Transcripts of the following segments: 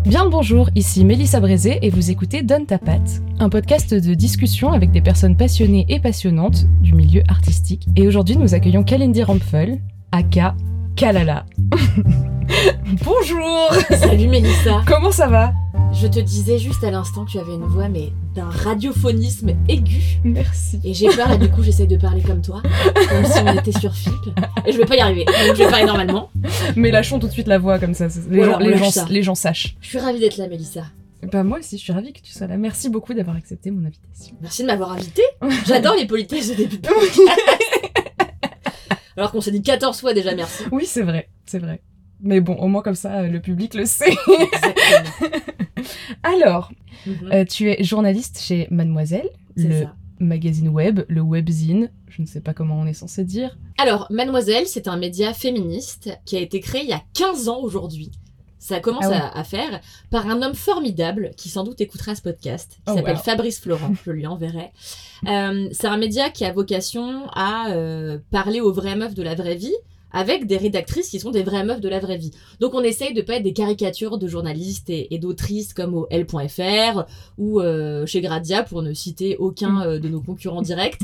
Bien le bonjour, ici Mélissa Brézé et vous écoutez Donne ta patte, un podcast de discussion avec des personnes passionnées et passionnantes du milieu artistique. Et aujourd'hui nous accueillons Kalindi Rampfel, aka Kalala. Bonjour. Salut Mélissa. Comment ça va? Je te disais juste à l'instant que tu avais une voix mais d'un radiophonisme aigu. Merci. Et j'ai peur et du coup j'essaie de parler comme toi, comme si on était sur FIP. Et je vais pas y arriver, donc je vais parler normalement. Mais lâchons tout de suite la voix comme ça, les gens sachent. Je suis ravie d'être là Mélissa. Bah moi aussi je suis ravie que tu sois là. Merci beaucoup d'avoir accepté mon invitation. Merci de m'avoir invitée. J'adore les politesses de début de podcast. Alors qu'on s'est dit 14 fois déjà merci. Oui c'est vrai. Mais bon, au moins comme ça, le public le sait. Exactement. Alors, tu es journaliste chez Mademoiselle, le magazine web, le webzine, je ne sais pas comment on est censé dire. Alors, Mademoiselle, c'est un média féministe qui a été créé il y a 15 ans aujourd'hui. Ça commence à faire par un homme formidable qui sans doute écoutera ce podcast, qui s'appelle Fabrice Florent, je lui enverrai. C'est un média qui a vocation à parler aux vraies meufs de la vraie vie, avec des rédactrices qui sont des vraies meufs de la vraie vie. Donc on essaye de pas être des caricatures de journalistes et d'autrices comme au L.fr ou chez Gradia, pour ne citer aucun de nos concurrents directs.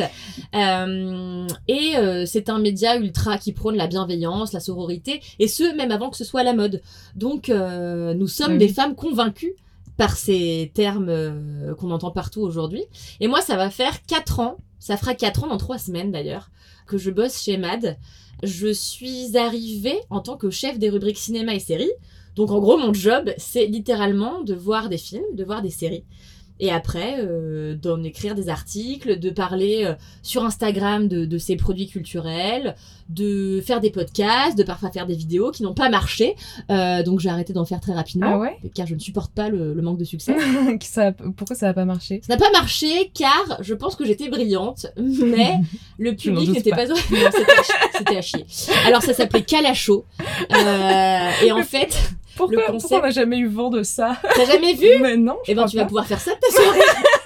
C'est un média ultra qui prône la bienveillance, la sororité, et ce, même avant que ce soit à la mode. Donc nous sommes des femmes convaincues par ces termes qu'on entend partout aujourd'hui. Et moi, ça va faire 4 ans, ça fera 4 ans dans 3 semaines d'ailleurs, que je bosse chez Mad. Je suis arrivée en tant que chef des rubriques cinéma et séries. Donc en gros, mon job, c'est littéralement de voir des films, de voir des séries. Et après, d'en écrire des articles, de parler sur Instagram de ces produits culturels, de faire des podcasts, de parfois faire des vidéos qui n'ont pas marché. Donc j'ai arrêté d'en faire très rapidement, car je ne supporte pas le manque de succès. Pourquoi ça n'a pas marché? Ça n'a pas marché car je pense que j'étais brillante, mais le public n'était pas... Non, c'était à chier. Alors ça s'appelait Calacho. Et en fait... Pourquoi on n'a jamais eu vent de ça? T'as jamais vu? Mais non, tu vas pouvoir faire ça de ta soirée.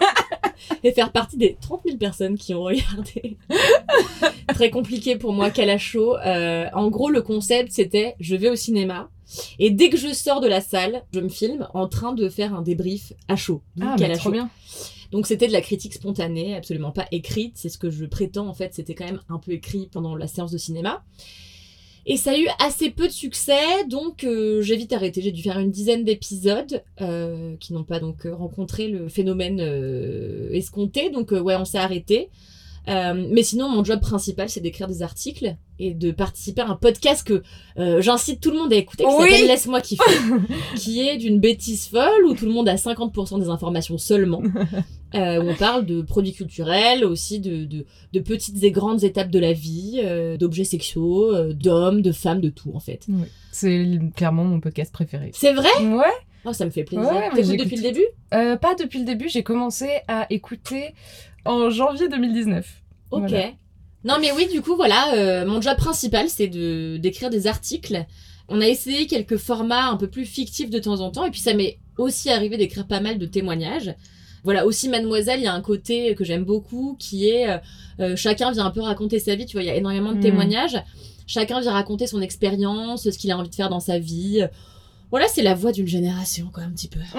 Et faire partie des 30 000 personnes qui ont regardé. Très compliqué pour moi, Calacho. En gros, le concept, c'était je vais au cinéma et dès que je sors de la salle, je me filme en train de faire un débrief à chaud. Mais trop bien. Donc c'était de la critique spontanée, absolument pas écrite. C'est ce que je prétends, en fait, c'était quand même un peu écrit pendant la séance de cinéma. Et ça a eu assez peu de succès, donc j'ai vite arrêté. J'ai dû faire une dizaine d'épisodes qui n'ont pas donc rencontré le phénomène escompté. Donc on s'est arrêté. Mais sinon, mon job principal, c'est d'écrire des articles et de participer à un podcast que j'incite tout le monde à écouter, qui s'appelle Laisse-moi kiffer, qui est d'une bêtise folle où tout le monde a 50% des informations seulement. Où on parle de produits culturels, aussi de petites et grandes étapes de la vie, d'objets sexuaux, d'hommes, de femmes, de tout en fait. Oui. C'est clairement mon podcast préféré. C'est vrai? Ouais. Oh, ça me fait plaisir. Ouais, t'écoutes depuis le début? Pas depuis le début, j'ai commencé à écouter en janvier 2019. Ok. Voilà. Non mais oui, du coup voilà, mon job principal c'est d'écrire des articles. On a essayé quelques formats un peu plus fictifs de temps en temps, et puis ça m'est aussi arrivé d'écrire pas mal de témoignages. Voilà, aussi Mademoiselle, il y a un côté que j'aime beaucoup qui est chacun vient un peu raconter sa vie, tu vois, il y a énormément de témoignages. Chacun vient raconter son expérience, ce qu'il a envie de faire dans sa vie. Voilà, c'est la voix d'une génération, quoi, un petit peu.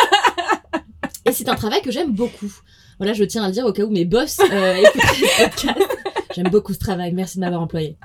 Et c'est un travail que j'aime beaucoup. Voilà, je tiens à le dire au cas où mes boss écouteraient ce podcast. J'aime beaucoup ce travail, merci de m'avoir employé.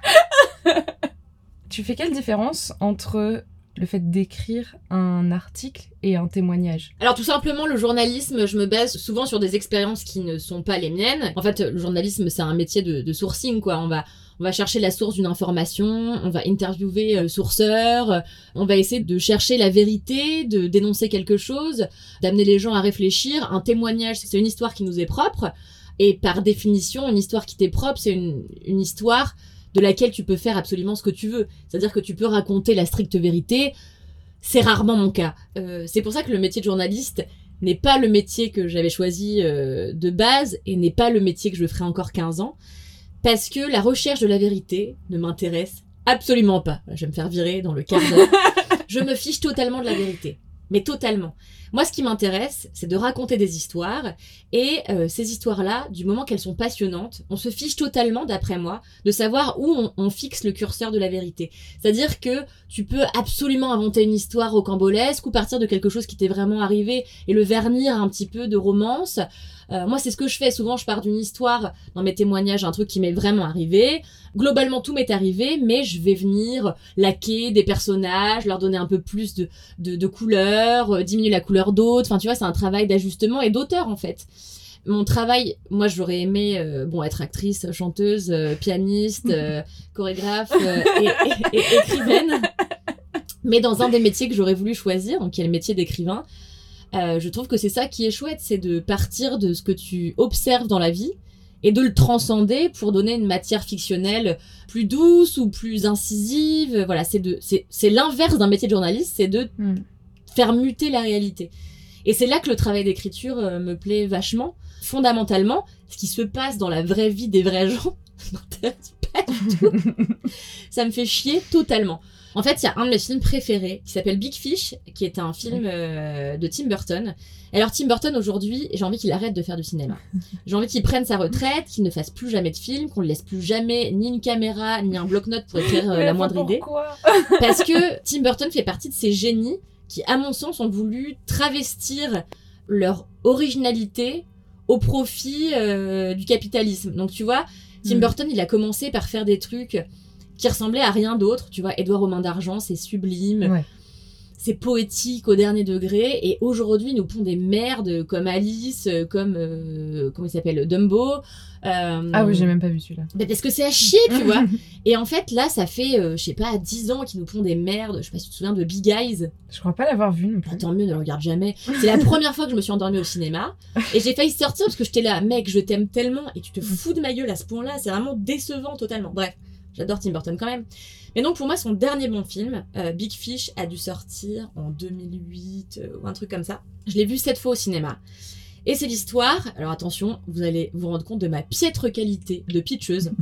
Tu fais quelle différence entre le fait d'écrire un article et un témoignage? Alors tout simplement, le journalisme, je me base souvent sur des expériences qui ne sont pas les miennes. En fait, le journalisme, c'est un métier de sourcing, quoi. On va chercher la source d'une information, on va interviewer sourceur, on va essayer de chercher la vérité, de dénoncer quelque chose, d'amener les gens à réfléchir. Un témoignage, c'est une histoire qui nous est propre. Et par définition, une histoire qui t'est propre, c'est une histoire de laquelle tu peux faire absolument ce que tu veux. C'est-à-dire que tu peux raconter la stricte vérité. C'est rarement mon cas. C'est pour ça que le métier de journaliste n'est pas le métier que j'avais choisi de base et n'est pas le métier que je ferai encore 15 ans. Parce que la recherche de la vérité ne m'intéresse absolument pas. Je vais me faire virer dans le quart d'heure. Je me fiche totalement de la vérité. mais totalement. Moi, ce qui m'intéresse, c'est de raconter des histoires, et ces histoires-là, du moment qu'elles sont passionnantes, on se fiche totalement, d'après moi, de savoir où on fixe le curseur de la vérité. C'est-à-dire que tu peux absolument inventer une histoire rocambolesque ou partir de quelque chose qui t'est vraiment arrivé et le vernir un petit peu de romance. Moi, c'est ce que je fais. Souvent, je pars d'une histoire dans mes témoignages, un truc qui m'est vraiment arrivé. Globalement, tout m'est arrivé, mais je vais venir laquer des personnages, leur donner un peu plus de couleurs, diminuer la couleur d'autres. Enfin, tu vois, c'est un travail d'ajustement et d'auteur, en fait. Mon travail, moi, j'aurais aimé être actrice, chanteuse, pianiste, chorégraphe et écrivaine. Mais dans un des métiers que j'aurais voulu choisir, donc qui est le métier d'écrivain, je trouve que c'est ça qui est chouette, c'est de partir de ce que tu observes dans la vie et de le transcender pour donner une matière fictionnelle plus douce ou plus incisive. Voilà, c'est l'inverse d'un métier de journaliste, c'est de faire muter la réalité. Et c'est là que le travail d'écriture me plaît vachement. Fondamentalement, ce qui se passe dans la vraie vie des vrais gens m'intéresse pas du tout. Ça me fait chier totalement. En fait, il y a un de mes films préférés qui s'appelle Big Fish, qui est un film de Tim Burton. Et alors Tim Burton, aujourd'hui, j'ai envie qu'il arrête de faire du cinéma. J'ai envie qu'il prenne sa retraite, qu'il ne fasse plus jamais de films, qu'on ne laisse plus jamais ni une caméra, ni un bloc-notes pour écrire la moindre idée. Parce que Tim Burton fait partie de ces génies qui, à mon sens, ont voulu travestir leur originalité au profit du capitalisme. Donc tu vois, Tim Burton, il a commencé par faire des trucs qui ressemblait à rien d'autre, tu vois. Édouard aux mains d'argent, c'est sublime, Ouais. c'est poétique au dernier degré, et aujourd'hui, ils nous pondent des merdes comme Alice, comme, comment il s'appelle, Dumbo. Ah oui, j'ai même pas vu celui-là. Parce que c'est à chier, tu vois. Et en fait, là, ça fait, je sais pas, 10 ans qu'ils nous pondent des merdes. Je sais pas si tu te souviens de Big Eyes. Je crois pas l'avoir vu non plus. Tant mieux, ne le regarde jamais. C'est la première fois que je me suis endormie au cinéma, et j'ai failli sortir parce que j'étais là, mec, je t'aime tellement, et tu te fous de ma gueule à ce point-là, c'est vraiment décevant totalement. Bref. J'adore Tim Burton quand même. Mais donc pour moi, son dernier bon film, Big Fish, a dû sortir en 2008 ou un truc comme ça. Je l'ai vu 7 fois au cinéma. Et c'est l'histoire, alors attention, vous allez vous rendre compte de ma piètre qualité de pitcheuse.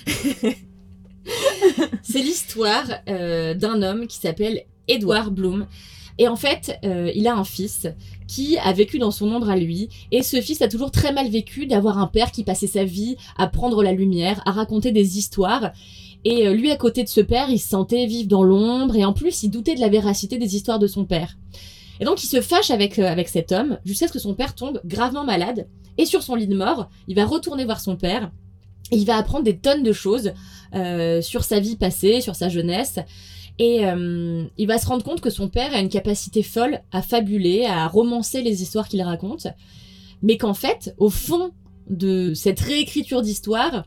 C'est l'histoire d'un homme qui s'appelle Edward Bloom. Et en fait, il a un fils qui a vécu dans son ombre à lui. Et ce fils a toujours très mal vécu d'avoir un père qui passait sa vie à prendre la lumière, à raconter des histoires. Et lui, à côté de ce père, il se sentait vivre dans l'ombre. Et en plus, il doutait de la véracité des histoires de son père. Et donc, il se fâche avec cet homme jusqu'à ce que son père tombe gravement malade. Et sur son lit de mort, il va retourner voir son père. Et il va apprendre des tonnes de choses sur sa vie passée, sur sa jeunesse. Et il va se rendre compte que son père a une capacité folle à fabuler, à romancer les histoires qu'il raconte, mais qu'en fait, au fond de cette réécriture d'histoire,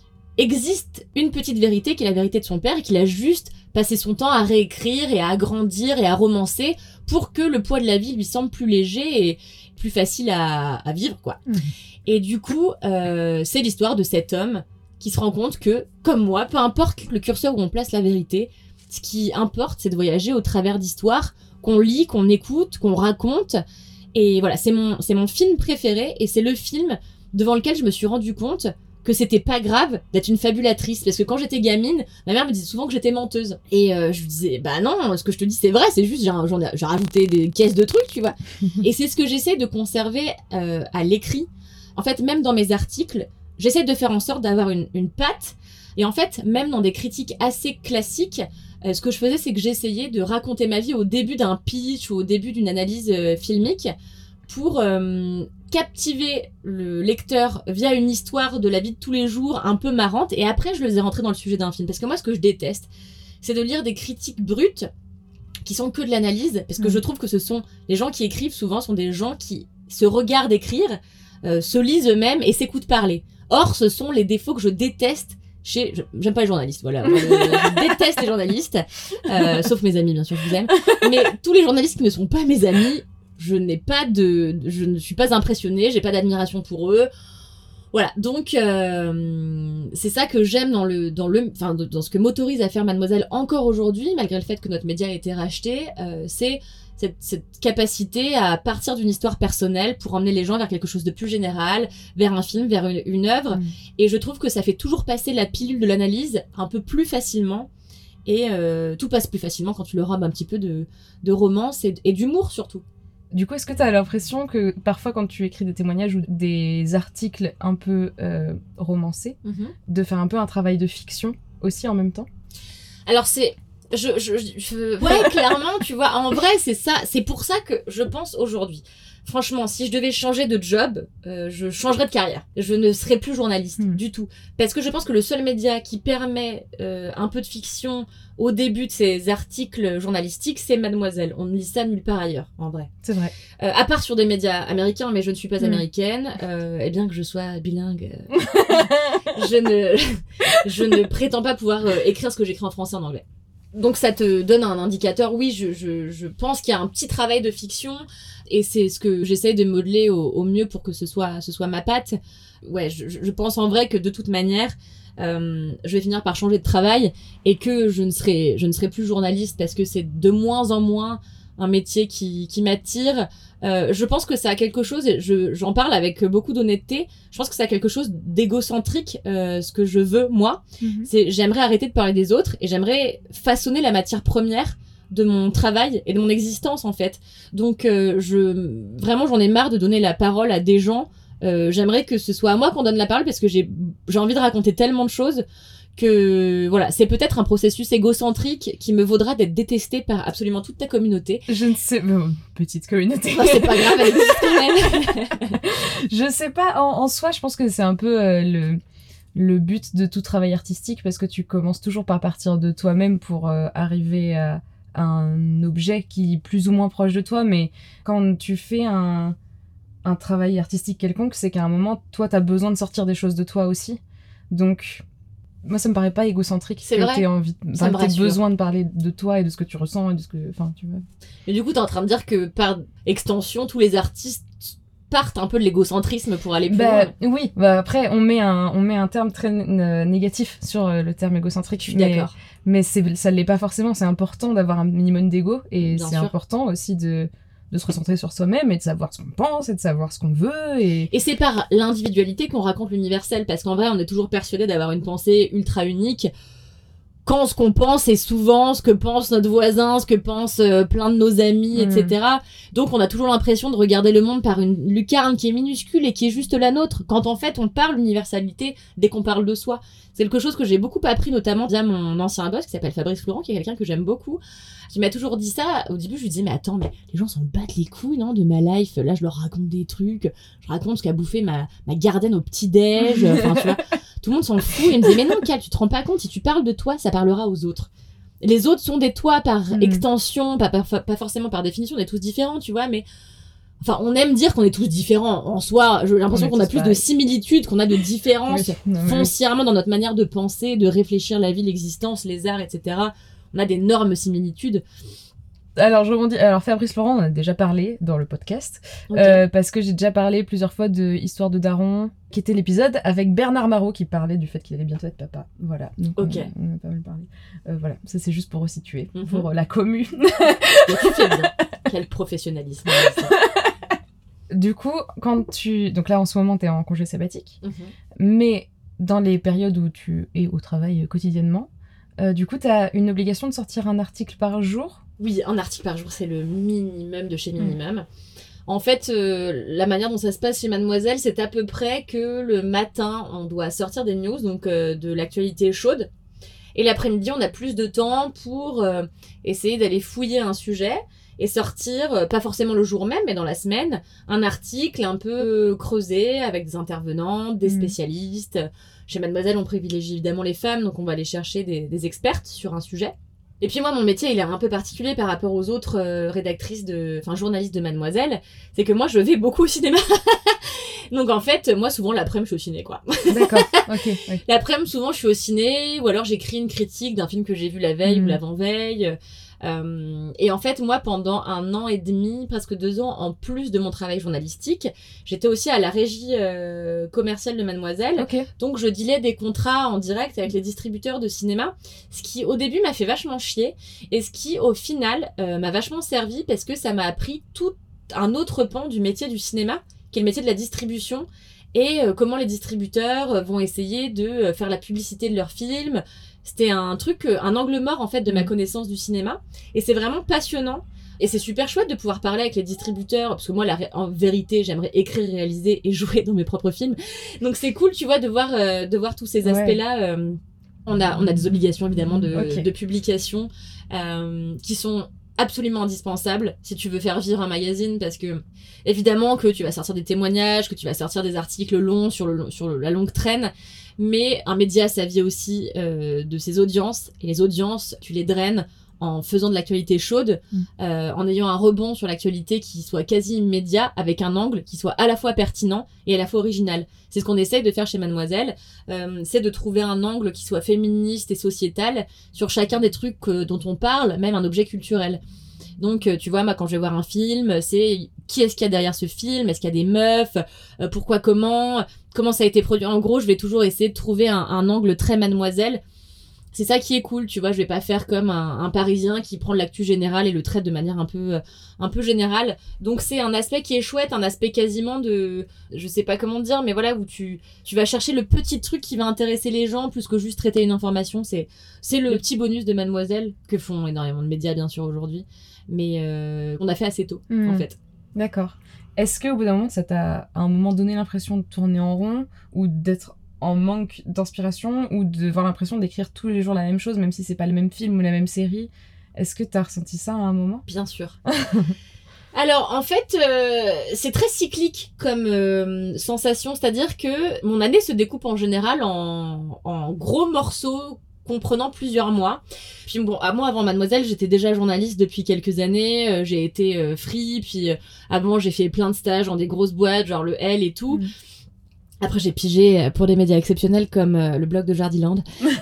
existe une petite vérité qui est la vérité de son père, et qu'il a juste passé son temps à réécrire et à agrandir et à romancer pour que le poids de la vie lui semble plus léger et plus facile à vivre, quoi. Et du coup, c'est l'histoire de cet homme qui se rend compte que, comme moi, peu importe le curseur où on place la vérité, ce qui importe, c'est de voyager au travers d'histoires qu'on lit, qu'on écoute, qu'on raconte. Et voilà, c'est mon film préféré, et c'est le film devant lequel je me suis rendu compte que c'était pas grave d'être une fabulatrice. Parce que quand j'étais gamine, ma mère me disait souvent que j'étais menteuse. Et je lui disais, bah non, ce que je te dis c'est vrai, c'est juste j'ai rajouté des caisses de trucs, tu vois. Et c'est ce que j'essaie de conserver à l'écrit. En fait, même dans mes articles, j'essaie de faire en sorte d'avoir une patte. Et en fait, même dans des critiques assez classiques, ce que je faisais, c'est que j'essayais de raconter ma vie au début d'un pitch ou au début d'une analyse filmique pour captiver le lecteur via une histoire de la vie de tous les jours un peu marrante, et après je le faisais rentrer dans le sujet d'un film. Parce que moi, ce que je déteste, c'est de lire des critiques brutes qui sont que de l'analyse, parce que je trouve que les gens qui écrivent souvent sont des gens qui se regardent écrire, se lisent eux-mêmes et s'écoutent parler. Or, ce sont les défauts que je déteste j'aime pas les journalistes, voilà. Je déteste les journalistes, sauf mes amis, bien sûr, je vous aime. Mais tous les journalistes qui ne sont pas mes amis, je ne suis pas impressionnée, j'ai pas d'admiration pour eux. Voilà, donc c'est ça que j'aime dans ce que m'autorise à faire Mademoiselle encore aujourd'hui, malgré le fait que notre média a été racheté, c'est cette capacité à partir d'une histoire personnelle pour emmener les gens vers quelque chose de plus général, vers un film, vers une œuvre. Et je trouve que ça fait toujours passer la pilule de l'analyse un peu plus facilement. Et tout passe plus facilement quand tu le robes un petit peu de romance et d'humour surtout. Du coup, est-ce que tu as l'impression que parfois quand tu écris des témoignages ou des articles un peu romancés, de faire un peu un travail de fiction aussi en même temps? Alors ouais, clairement, tu vois, en vrai, c'est ça. C'est pour ça que je pense aujourd'hui. Franchement, si je devais changer de job, je changerais de carrière. Je ne serais plus journaliste du tout. Parce que je pense que le seul média qui permet un peu de fiction au début de ces articles journalistiques, c'est Mademoiselle. On ne lit ça nulle part ailleurs, en vrai. C'est vrai. À part sur des médias américains, mais je ne suis pas américaine. Et bien que je sois bilingue, je ne prétends pas pouvoir écrire ce que j'écris en français en anglais. Donc ça te donne un indicateur. Oui, je pense qu'il y a un petit travail de fiction et c'est ce que j'essaye de modeler au mieux pour que ce soit ma patte. Ouais, je pense en vrai que de toute manière, je vais finir par changer de travail et que je ne serai plus journaliste parce que c'est de moins en moins un métier qui m'attire. Je pense que ça a quelque chose, et j'en parle avec beaucoup d'honnêteté, je pense que ça a quelque chose d'égocentrique, ce que je veux, moi. C'est j'aimerais arrêter de parler des autres et j'aimerais façonner la matière première de mon travail et de mon existence, en fait. Donc, vraiment, j'en ai marre de donner la parole à des gens. J'aimerais que ce soit à moi qu'on donne la parole parce que j'ai envie de raconter tellement de choses que voilà, c'est peut-être un processus égocentrique qui me vaudra d'être détesté par absolument toute ta communauté. Je ne sais... petite communauté. Oh, c'est pas grave, elle existe quand même. Je sais pas, en soi, je pense que c'est un peu le but de tout travail artistique parce que tu commences toujours par partir de toi-même pour arriver à un objet qui est plus ou moins proche de toi, mais quand tu fais un travail artistique quelconque, c'est qu'à un moment, toi, t'as besoin de sortir des choses de toi aussi. Donc... moi, ça me paraît pas égocentrique que t'aies besoin de parler de toi et de ce que tu ressens et de ce que... Enfin, tu vois. Et du coup, t'es en train de dire que, par extension, tous les artistes partent un peu de l'égocentrisme pour aller plus loin. Oui, après, on met un terme très négatif sur le terme égocentrique. Je suis d'accord. Mais ça l'est pas forcément. C'est important d'avoir un minimum d'ego et Bien c'est sûr. important aussi de se recentrer sur soi-même et de savoir ce qu'on pense et de savoir ce qu'on veut. Et c'est par l'individualité qu'on raconte l'universel, parce qu'en vrai, on est toujours persuadé d'avoir une pensée ultra unique, quand ce qu'on pense est souvent ce que pense notre voisin, ce que pensent plein de nos amis, etc. Donc on a toujours l'impression de regarder le monde par une lucarne qui est minuscule et qui est juste la nôtre, quand en fait on parle l'universalité dès qu'on parle de soi. C'est quelque chose que j'ai beaucoup appris, notamment via mon ancien boss qui s'appelle Fabrice Florent, qui est quelqu'un que j'aime beaucoup, qui m'a toujours dit ça. Au début je lui disais mais attends, mais les gens s'en battent les couilles, non, de ma life, là je leur raconte des trucs, je raconte ce qu'a bouffé ma gardienne au petit-déj, enfin tu vois, tout le monde s'en fout. Et il me disait mais non Cal, tu te rends pas compte, si tu parles de toi, ça parlera aux autres. Les autres sont des toi par extension, pas forcément par définition, on est tous différents, tu vois, mais enfin, on aime dire qu'on est tous différents. En soi, j'ai l'impression qu'on a plus de similitudes qu'on a de différences foncièrement dans notre manière de penser, de réfléchir la vie, l'existence, les arts, etc. On a d'énormes similitudes. Alors, je rebondis. Alors, Fabrice Laurent, on en a déjà parlé dans le podcast. Parce que j'ai déjà parlé plusieurs fois de Histoire de Daron, qui était l'épisode avec Bernard Marot, qui parlait du fait qu'il allait bientôt être papa. Voilà. Donc, on a pas mal parlé. Voilà. Ça, c'est juste pour resituer, pour la commu. Mais tu fais bien. Quel professionnalisme. Du coup, donc là, en ce moment, t'es en congé sabbatique. Mais dans les périodes où tu es au travail quotidiennement, du coup, t'as une obligation de sortir un article par jour. Oui, un article par jour, c'est le minimum de chez minimum. En fait, la manière dont ça se passe chez Mademoiselle, c'est à peu près que le matin, on doit sortir des news, donc de l'actualité chaude. Et l'après-midi, on a plus de temps pour essayer d'aller fouiller un sujet et sortir, pas forcément le jour même, mais dans la semaine, un article un peu creusé avec des intervenantes, des spécialistes. Chez Mademoiselle, on privilégie évidemment les femmes, donc on va aller chercher des expertes sur un sujet. Et puis moi, mon métier, il est un peu particulier par rapport aux autres journalistes de Mademoiselle. C'est que moi, je vais beaucoup au cinéma. Donc en fait, moi, souvent, l'après-midi, je suis au ciné, quoi. D'accord, ok. Oui. L'après-midi, souvent, je suis au ciné, ou alors j'écris une critique d'un film que j'ai vu la veille ou l'avant-veille. Et en fait, moi, pendant 1 an et demi, presque 2 ans, en plus de mon travail journalistique, j'étais aussi à la régie commerciale de Mademoiselle. Okay. Donc, je dealais des contrats en direct avec les distributeurs de cinéma, ce qui, au début, m'a fait vachement chier, et ce qui, au final, m'a vachement servi, parce que ça m'a appris tout un autre pan du métier du cinéma, qui est le métier de la distribution, et comment les distributeurs vont essayer de faire la publicité de leurs films. C'était un angle mort en fait de ma connaissance du cinéma, et c'est vraiment passionnant. Et c'est super chouette de pouvoir parler avec les distributeurs, parce que moi, en vérité, j'aimerais écrire, réaliser et jouer dans mes propres films. Donc c'est cool, tu vois, de voir tous ces aspects-là. On a des obligations, évidemment, de publication qui sont absolument indispensables si tu veux faire vivre un magazine, parce que, évidemment, que tu vas sortir des témoignages, que tu vas sortir des articles longs sur la longue traîne, mais un média, ça vit aussi de ses audiences, et les audiences, tu les draines en faisant de l'actualité chaude, en ayant un rebond sur l'actualité qui soit quasi immédiat, avec un angle qui soit à la fois pertinent et à la fois original. C'est ce qu'on essaye de faire chez Mademoiselle, c'est de trouver un angle qui soit féministe et sociétal sur chacun des trucs dont on parle, même un objet culturel. Donc, tu vois, moi, quand je vais voir un film, c'est qui est-ce qu'il y a derrière ce film? Est-ce qu'il y a des meufs? Pourquoi, comment ça a été produit? En gros, je vais toujours essayer de trouver un angle très Mademoiselle. C'est ça qui est cool, tu vois, je vais pas faire comme un Parisien qui prend l'actu générale et le traite de manière un peu générale. Donc c'est un aspect qui est chouette, un aspect quasiment je sais pas comment dire, mais voilà, où tu vas chercher le petit truc qui va intéresser les gens plus que juste traiter une information. C'est le petit bonus de Mademoiselle, que font énormément de médias bien sûr aujourd'hui, mais on a fait assez tôt en fait. D'accord. Est-ce qu'au bout d'un moment, ça t'a à un moment donné l'impression de tourner en rond ou d'être en manque d'inspiration, ou d'avoir l'impression d'écrire tous les jours la même chose, même si c'est pas le même film ou la même série? Est-ce que t'as ressenti ça à un moment? Bien sûr. Alors, en fait, c'est très cyclique comme sensation, c'est-à-dire que mon année se découpe en général en gros morceaux comprenant plusieurs mois. Puis bon, moi avant Mademoiselle, j'étais déjà journaliste depuis quelques années, j'ai été free, puis avant j'ai fait plein de stages dans des grosses boîtes, genre le L et tout. Après, j'ai pigé pour des médias exceptionnels comme le blog de Jardiland.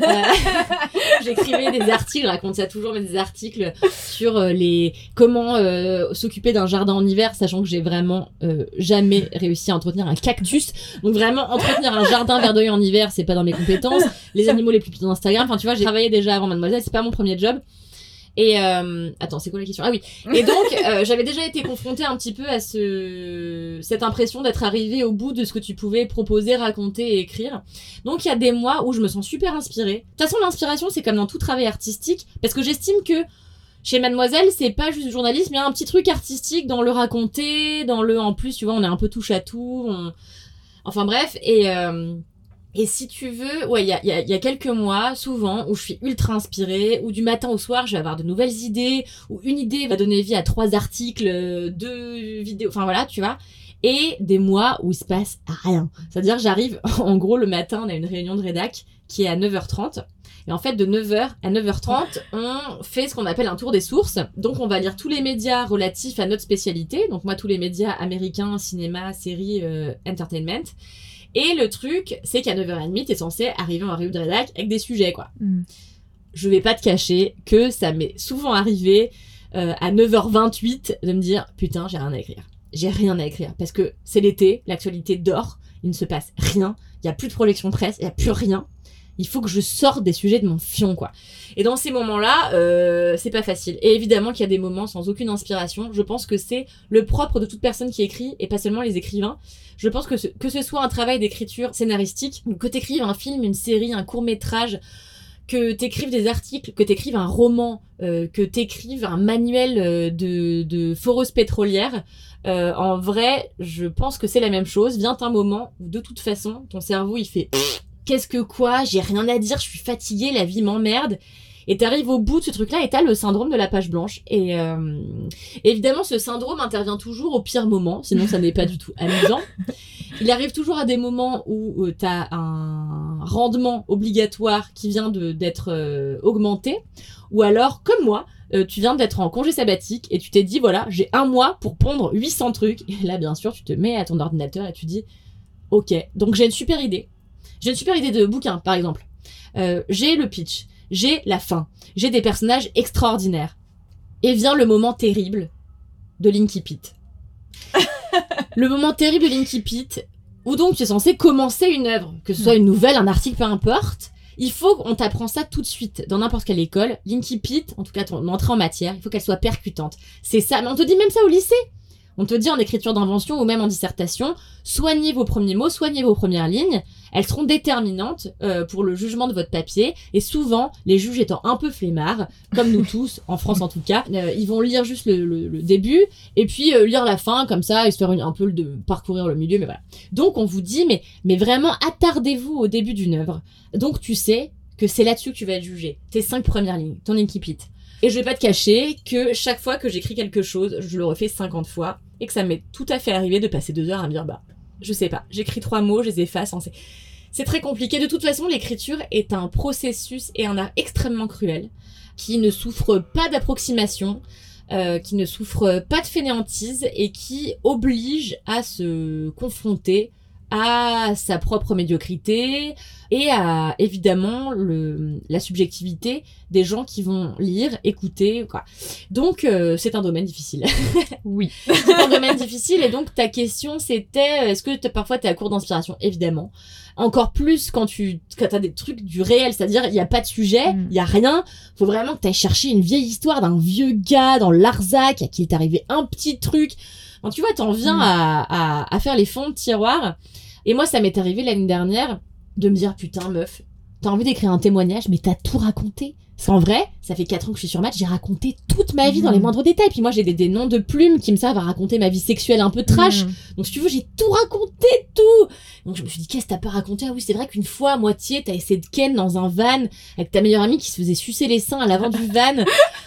J'écrivais des articles, je raconte ça toujours, mais des articles sur comment s'occuper d'un jardin en hiver, sachant que j'ai vraiment jamais réussi à entretenir un cactus. Donc vraiment, entretenir un jardin verdeuil en hiver, c'est pas dans mes compétences. Les animaux les plus petits d'Instagram, enfin tu vois, j'ai travaillé déjà avant Mademoiselle, c'est pas mon premier job. Et attends, c'est quoi la question? Ah oui. Et donc j'avais déjà été confrontée un petit peu à cette impression d'être arrivée au bout de ce que tu pouvais proposer, raconter et écrire. Donc il y a des mois où je me sens super inspirée. De toute façon, l'inspiration, c'est comme dans tout travail artistique, parce que j'estime que chez Mademoiselle, c'est pas juste du journalisme, il y a un petit truc artistique dans le raconter, en plus, tu vois, on est un peu touche à tout. Enfin bref, et si tu veux, ouais, il y a quelques mois, souvent, où je suis ultra inspirée, où du matin au soir, je vais avoir de nouvelles idées, où une idée va donner vie à 3 articles, 2 vidéos, enfin voilà, tu vois. Et des mois où il se passe rien. C'est-à-dire, j'arrive, en gros, le matin, on a une réunion de rédac qui est à 9h30. Et en fait, de 9h à 9h30, on fait ce qu'on appelle un tour des sources. Donc, on va lire tous les médias relatifs à notre spécialité. Donc, moi, tous les médias américains, cinéma, séries, entertainment. Et le truc, c'est qu'à 9h30, t'es censé arriver en réunion de rédac avec des sujets, quoi. Je vais pas te cacher que ça m'est souvent arrivé à 9h28 de me dire « Putain, j'ai rien à écrire. J'ai rien à écrire. » Parce que c'est l'été, l'actualité dort, il ne se passe rien, il y a plus de projection presse, il y a plus rien. Il faut que je sorte des sujets de mon fion, quoi. Et dans ces moments-là, c'est pas facile. Et évidemment qu'il y a des moments sans aucune inspiration. Je pense que c'est le propre de toute personne qui écrit, et pas seulement les écrivains. Je pense que ce soit un travail d'écriture scénaristique, que t'écrives un film, une série, un court-métrage, que t'écrives des articles, que t'écrives un roman, que t'écrives un manuel de foreuse pétrolière, en vrai, je pense que c'est la même chose. Vient un moment où, de toute façon, ton cerveau, il fait... Qu'est-ce que quoi? J'ai rien à dire, je suis fatiguée, la vie m'emmerde. Et t'arrives au bout de ce truc-là et t'as le syndrome de la page blanche. Et évidemment, ce syndrome intervient toujours au pire moment, sinon ça n'est pas du tout amusant. Il arrive toujours à des moments où t'as un rendement obligatoire qui vient d'être augmenté. Ou alors, comme moi, tu viens d'être en congé sabbatique et tu t'es dit, voilà, j'ai 1 mois pour pondre 800 trucs. Et là, bien sûr, tu te mets à ton ordinateur et tu dis, ok, donc j'ai une super idée. J'ai une super idée de bouquin, par exemple. J'ai le pitch, j'ai la fin, j'ai des personnages extraordinaires. Et vient le moment terrible de l'Inkipit. Le moment terrible de l'Inkipit, où donc tu es censé commencer une œuvre, que ce soit une nouvelle, un article, peu importe. Il faut qu'on t'apprend ça tout de suite, dans n'importe quelle école. L'Inkipit, en tout cas ton entrée en matière, il faut qu'elle soit percutante. C'est ça, mais on te dit même ça au lycée. On te dit en écriture d'invention ou même en dissertation, soignez vos premiers mots, soignez vos premières lignes. Elles seront déterminantes pour le jugement de votre papier. Et souvent, les juges étant un peu flemmards, comme nous tous, en France en tout cas, ils vont lire juste le début et puis lire la fin, comme ça, et se faire un peu parcourir le milieu. Mais voilà. Donc, on vous dit, mais vraiment, attardez-vous au début d'une œuvre. Donc, tu sais que c'est là-dessus que tu vas être jugé. Tes 5 premières lignes, ton incipit. Et je vais pas te cacher que chaque fois que j'écris quelque chose, je le refais 50 fois et que ça m'est tout à fait arrivé de passer 2 heures à me dire je sais pas, j'écris 3 mots, je les efface. C'est très compliqué. De toute façon, l'écriture est un processus et un art extrêmement cruel qui ne souffre pas d'approximation, qui ne souffre pas de fainéantise et qui oblige à se confronter à sa propre médiocrité et à, évidemment, la subjectivité des gens qui vont lire, écouter, quoi. Donc, c'est un domaine difficile. Oui. C'est un domaine difficile, et donc ta question c'était, est-ce que parfois t'es à court d'inspiration? Évidemment. Encore plus quand t'as des trucs du réel, c'est-à-dire il y a pas de sujet, il y a rien, faut vraiment que t'ailles chercher une vieille histoire d'un vieux gars dans Larzac à qui il est arrivé un petit truc. Bon, tu vois, t'en viens à faire les fonds de tiroir. Et moi, ça m'est arrivé l'année dernière de me dire, putain, meuf, t'as envie d'écrire un témoignage, mais t'as tout raconté. Parce qu'en vrai, ça fait 4 ans que je suis sur Math, j'ai raconté toute ma vie dans les moindres détails. Puis moi, j'ai des noms de plumes qui me servent à raconter ma vie sexuelle un peu trash. Donc, si tu veux, j'ai tout raconté, tout. Donc, je me suis dit, qu'est-ce que t'as pas raconté? Ah oui, c'est vrai qu'une fois, à moitié, t'as essayé de ken dans un van avec ta meilleure amie qui se faisait sucer les seins à l'avant du van.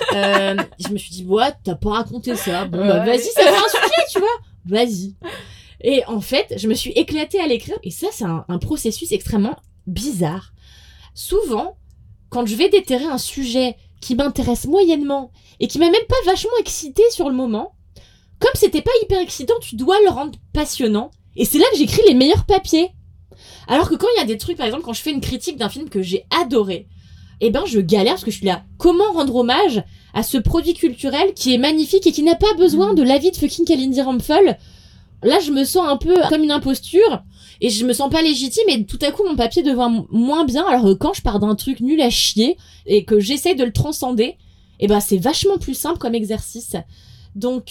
Je me suis dit, ouais, t'as pas raconté ça. Bon, bah, vas-y, ça fait un sujet, tu vois. Vas-y. Et en fait, je me suis éclatée à l'écrire. Et ça, c'est un processus extrêmement bizarre. Souvent, quand je vais déterrer un sujet qui m'intéresse moyennement et qui m'a même pas vachement excitée sur le moment, comme c'était pas hyper excitant, tu dois le rendre passionnant. Et c'est là que j'écris les meilleurs papiers. Alors que quand il y a des trucs, par exemple, quand je fais une critique d'un film que j'ai adoré, eh ben, je galère parce que je suis là. Comment rendre hommage à ce produit culturel qui est magnifique et qui n'a pas besoin de l'avis de fucking Kalindi Rumpel? Là, je me sens un peu comme une imposture et je me sens pas légitime et tout à coup, mon papier devient moins bien. Alors que quand je pars d'un truc nul à chier et que j'essaye de le transcender, eh ben, c'est vachement plus simple comme exercice. Donc,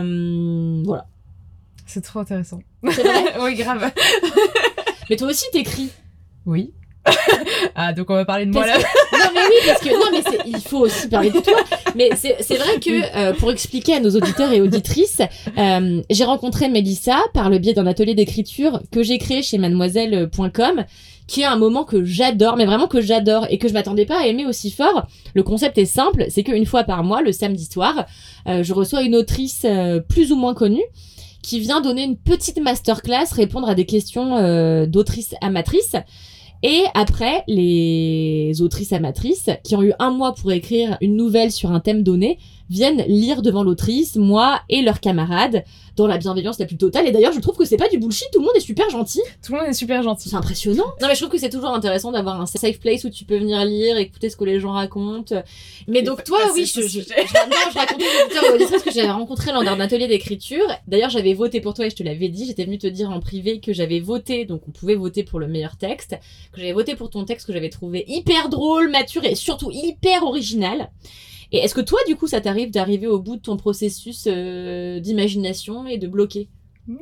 voilà. C'est trop intéressant. C'est vrai? Oui, grave. Mais toi aussi, t'écris. Oui. Ah, donc on va parler de moi là. Non mais oui, parce que il faut aussi parler de toi. Mais c'est vrai que pour expliquer à nos auditeurs et auditrices, j'ai rencontré Mélissa par le biais d'un atelier d'écriture que j'ai créé chez mademoiselle.com, qui est un moment que j'adore, mais vraiment que j'adore et que je m'attendais pas à aimer aussi fort. Le concept est simple, c'est qu'une fois par mois, le samedi soir, je reçois une autrice plus ou moins connue qui vient donner une petite masterclass, répondre à des questions d'autrices amatrices. Et après, les autrices amatrices, qui ont eu 1 mois pour écrire une nouvelle sur un thème donné, viennent lire devant l'autrice, moi et leurs camarades, dans la bienveillance la plus totale. Et d'ailleurs, je trouve que c'est pas du bullshit, tout le monde est super gentil. Tout le monde est super gentil. C'est impressionnant. Non mais je trouve que c'est toujours intéressant d'avoir un safe place où tu peux venir lire, écouter ce que les gens racontent. Mais donc toi, oui, je racontais aux auditeurs et auditrices que j'avais rencontré lors d'un atelier d'écriture. D'ailleurs, j'avais voté pour toi et je te l'avais dit, j'étais venue te dire en privé que j'avais voté, donc on pouvait voter pour le meilleur texte, que j'avais voté pour ton texte que j'avais trouvé hyper drôle, mature et surtout hyper original. Et est-ce que toi, du coup, ça t'arrive d'arriver au bout de ton processus d'imagination et de bloquer? Oui.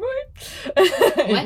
Ouais.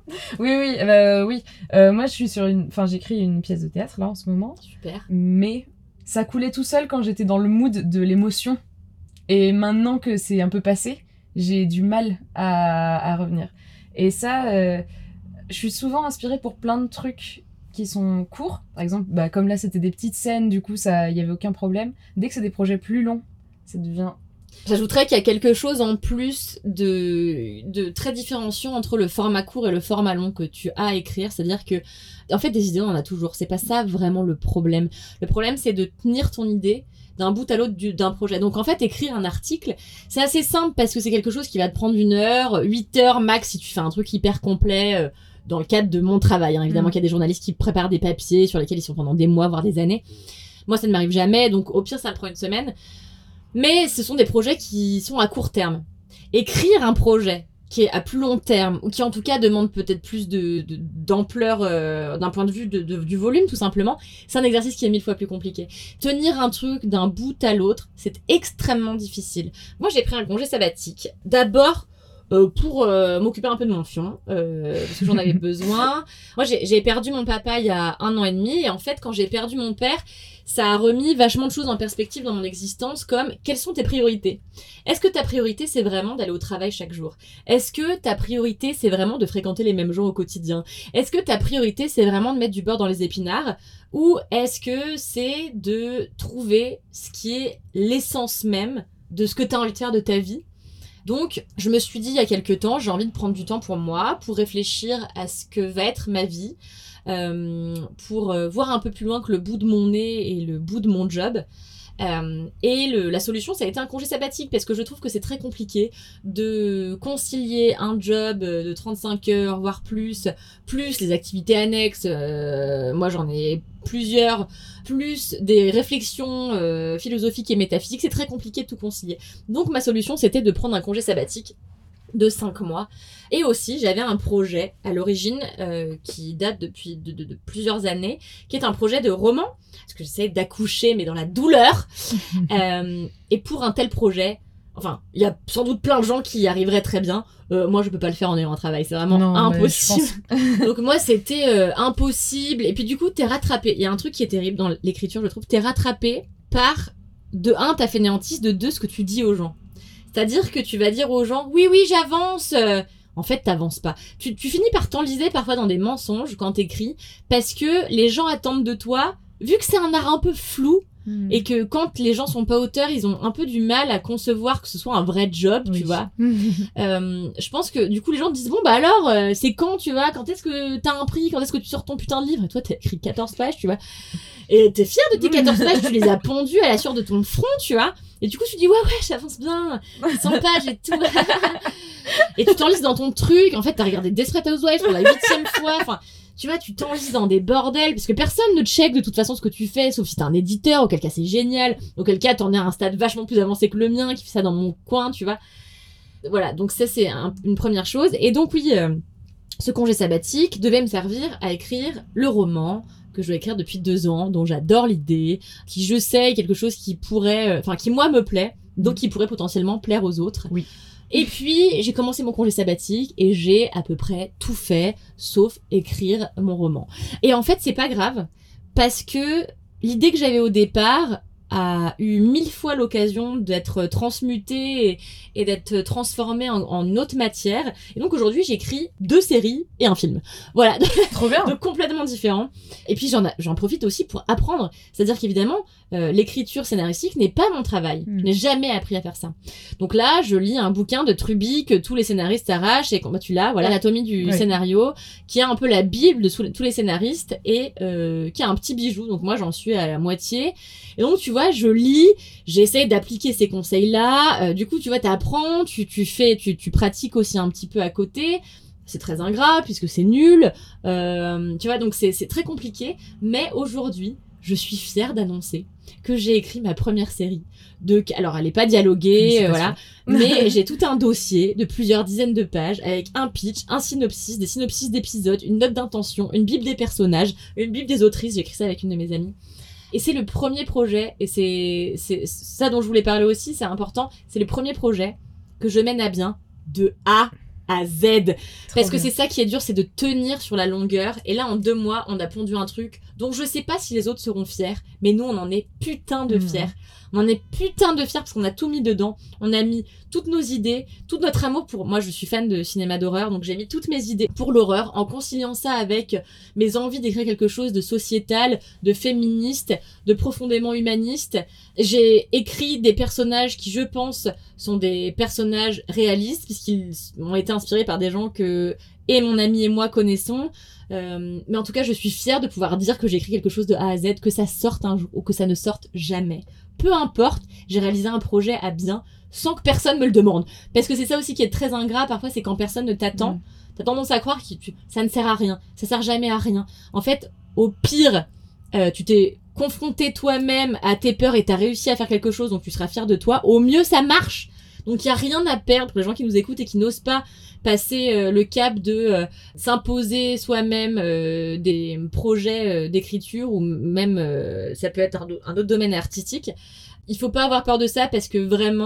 Oui. Moi, je suis j'écris une pièce de théâtre là en ce moment. Super. Mais ça coulait tout seul quand j'étais dans le mood de l'émotion. Et maintenant que c'est un peu passé, j'ai du mal à revenir. Et ça, je suis souvent inspirée pour plein de trucs qui sont courts, par exemple, comme là c'était des petites scènes, du coup il y avait aucun problème. Dès que c'est des projets plus longs, ça devient... J'ajouterais qu'il y a quelque chose en plus de très différenciant entre le format court et le format long que tu as à écrire, c'est-à-dire que en fait des idées on en a toujours, c'est pas ça vraiment le problème. Le problème c'est de tenir ton idée d'un bout à l'autre d'un projet. Donc en fait écrire un article c'est assez simple parce que c'est quelque chose qui va te prendre 1 heure, 8 heures max si tu fais un truc hyper complet, dans le cadre de mon travail, hein. Évidemment qu'il y a des journalistes qui préparent des papiers sur lesquels ils sont pendant des mois, voire des années. Moi, ça ne m'arrive jamais, donc au pire, ça me prend 1 semaine. Mais ce sont des projets qui sont à court terme. Écrire un projet qui est à plus long terme, ou qui en tout cas demande peut-être plus d'ampleur d'un point de vue du volume, tout simplement, c'est un exercice qui est 1000 fois plus compliqué. Tenir un truc d'un bout à l'autre, c'est extrêmement difficile. Moi, j'ai pris un congé sabbatique. D'abord, pour m'occuper un peu de mon fion, parce que j'en avais besoin. Moi, j'ai perdu mon papa il y a 1 an et demi, et en fait, quand j'ai perdu mon père, ça a remis vachement de choses en perspective dans mon existence, comme quelles sont tes priorités? Est-ce que ta priorité, c'est vraiment d'aller au travail chaque jour? Est-ce que ta priorité, c'est vraiment de fréquenter les mêmes gens au quotidien? Est-ce que ta priorité, c'est vraiment de mettre du beurre dans les épinards? Ou est-ce que c'est de trouver ce qui est l'essence même de ce que tu as envie de faire de ta vie? Donc, je me suis dit il y a quelques temps, j'ai envie de prendre du temps pour moi, pour réfléchir à ce que va être ma vie, pour voir un peu plus loin que le bout de mon nez et le bout de mon job. Et la solution, ça a été un congé sabbatique, parce que je trouve que c'est très compliqué de concilier un job de 35 heures, voire plus les activités annexes. Moi, j'en ai plusieurs, plus des réflexions philosophiques et métaphysiques. C'est très compliqué de tout concilier. Donc, ma solution, c'était de prendre un congé sabbatique de 5 mois. Et aussi, j'avais un projet à l'origine qui date depuis de plusieurs années, qui est un projet de roman, parce que j'essaie d'accoucher, mais dans la douleur. Et pour un tel projet, enfin, il y a sans doute plein de gens qui y arriveraient très bien. Moi, je peux pas le faire en ayant un travail, c'est vraiment impossible. Donc moi, c'était impossible. Et puis du coup, t'es rattrapé. Il y a un truc qui est terrible dans l'écriture, je trouve. T'es rattrapé par, de 1, ta fainéantise, de 2, ce que tu dis aux gens. C'est-à-dire que tu vas dire aux gens, oui, j'avance. En fait, t'avances pas. Tu finis par t'enliser parfois dans des mensonges quand t'écris, parce que les gens attendent de toi, vu que c'est un art un peu flou, et que quand les gens sont pas auteurs, ils ont un peu du mal à concevoir que ce soit un vrai job, tu vois. Je pense que du coup, les gens te disent, bon, bah alors, c'est quand, tu vois, quand est-ce que t'as un prix, quand est-ce que tu sors ton putain de livre? Et toi, t'as écrit 14 pages, tu vois. Et t'es fier de tes 14 pages, tu les as pondues à la sueur de ton front, tu vois. Et du coup, tu dis, ouais, j'avance bien, 100 pages et tout. Et tu t'enlises dans ton truc. En fait, t'as regardé Desperate Housewives pour la 8e fois. Enfin, tu vois, tu t'enlises dans des bordels, parce que personne ne check de toute façon ce que tu fais, sauf si t'es un éditeur, auquel cas c'est génial, auquel cas t'en es à un stade vachement plus avancé que le mien, qui fait ça dans mon coin, tu vois. Voilà, donc ça c'est une première chose. Et donc oui, ce congé sabbatique devait me servir à écrire le roman que je dois écrire depuis 2 ans, dont j'adore l'idée, qui je sais est quelque chose qui pourrait, qui moi me plaît, donc qui pourrait potentiellement plaire aux autres. Oui. Et puis, j'ai commencé mon congé sabbatique et j'ai à peu près tout fait, sauf écrire mon roman. Et en fait, c'est pas grave, parce que l'idée que j'avais au départ a eu 1000 fois l'occasion d'être transmutée et d'être transformée en autre matière. Et donc aujourd'hui, j'écris 2 séries et un film. Voilà. Trop bien. Donc complètement différent. Et puis j'en profite aussi pour apprendre. C'est-à-dire qu'évidemment, l'écriture scénaristique n'est pas mon travail. Je n'ai jamais appris à faire ça. Donc là, je lis un bouquin de Truby que tous les scénaristes arrachent, et tu l'as, voilà, l'anatomie du scénario, qui est un peu la bible de tous les scénaristes, et qui est un petit bijou. Donc moi, j'en suis à la moitié. Et donc, tu vois, je lis, j'essaie d'appliquer ces conseils-là. Du coup, tu vois, t'apprends, tu pratiques aussi un petit peu à côté. C'est très ingrat, puisque c'est nul. Tu vois, donc c'est très compliqué. Mais aujourd'hui, je suis fière d'annoncer que j'ai écrit ma première série. Alors, elle est pas dialoguée, voilà. Mais j'ai tout un dossier de plusieurs dizaines de pages, avec un pitch, un synopsis, des synopsis d'épisodes, une note d'intention, une bible des personnages, une bible des autrices. J'ai écrit ça avec une de mes amies. Et c'est le premier projet, et c'est ça dont je voulais parler aussi, c'est important, c'est le premier projet que je mène à bien de A à Z. Parce que c'est ça qui est dur, c'est de tenir sur la longueur. Et là, en 2 mois, on a pondu un truc dont je sais pas si les autres seront fiers, mais nous, on en est putain de fiers. On en est putain de fiers parce qu'on a tout mis dedans. On a mis toutes nos idées, tout notre amour pour... Moi, je suis fan de cinéma d'horreur, donc j'ai mis toutes mes idées pour l'horreur, en conciliant ça avec mes envies d'écrire quelque chose de sociétal, de féministe, de profondément humaniste. J'ai écrit des personnages qui, je pense, sont des personnages réalistes, puisqu'ils ont été inspirés par des gens que et mon ami et moi connaissons. Mais en tout cas, je suis fière de pouvoir dire que j'ai écrit quelque chose de A à Z, que ça sorte un jour ou que ça ne sorte jamais. Peu importe, j'ai réalisé un projet à bien sans que personne me le demande. Parce que c'est ça aussi qui est très ingrat, parfois, c'est quand personne ne t'attend. T'as tendance à croire que ça ne sert à rien, ça sert jamais à rien. En fait, au pire, tu t'es confronté toi-même à tes peurs et t'as réussi à faire quelque chose, donc tu seras fier de toi. Au mieux, ça marche. Donc il y a rien à perdre pour les gens qui nous écoutent et qui n'osent pas passer le cap de s'imposer soi-même des projets d'écriture, ou même ça peut être un autre domaine artistique. Il faut pas avoir peur de ça, parce que vraiment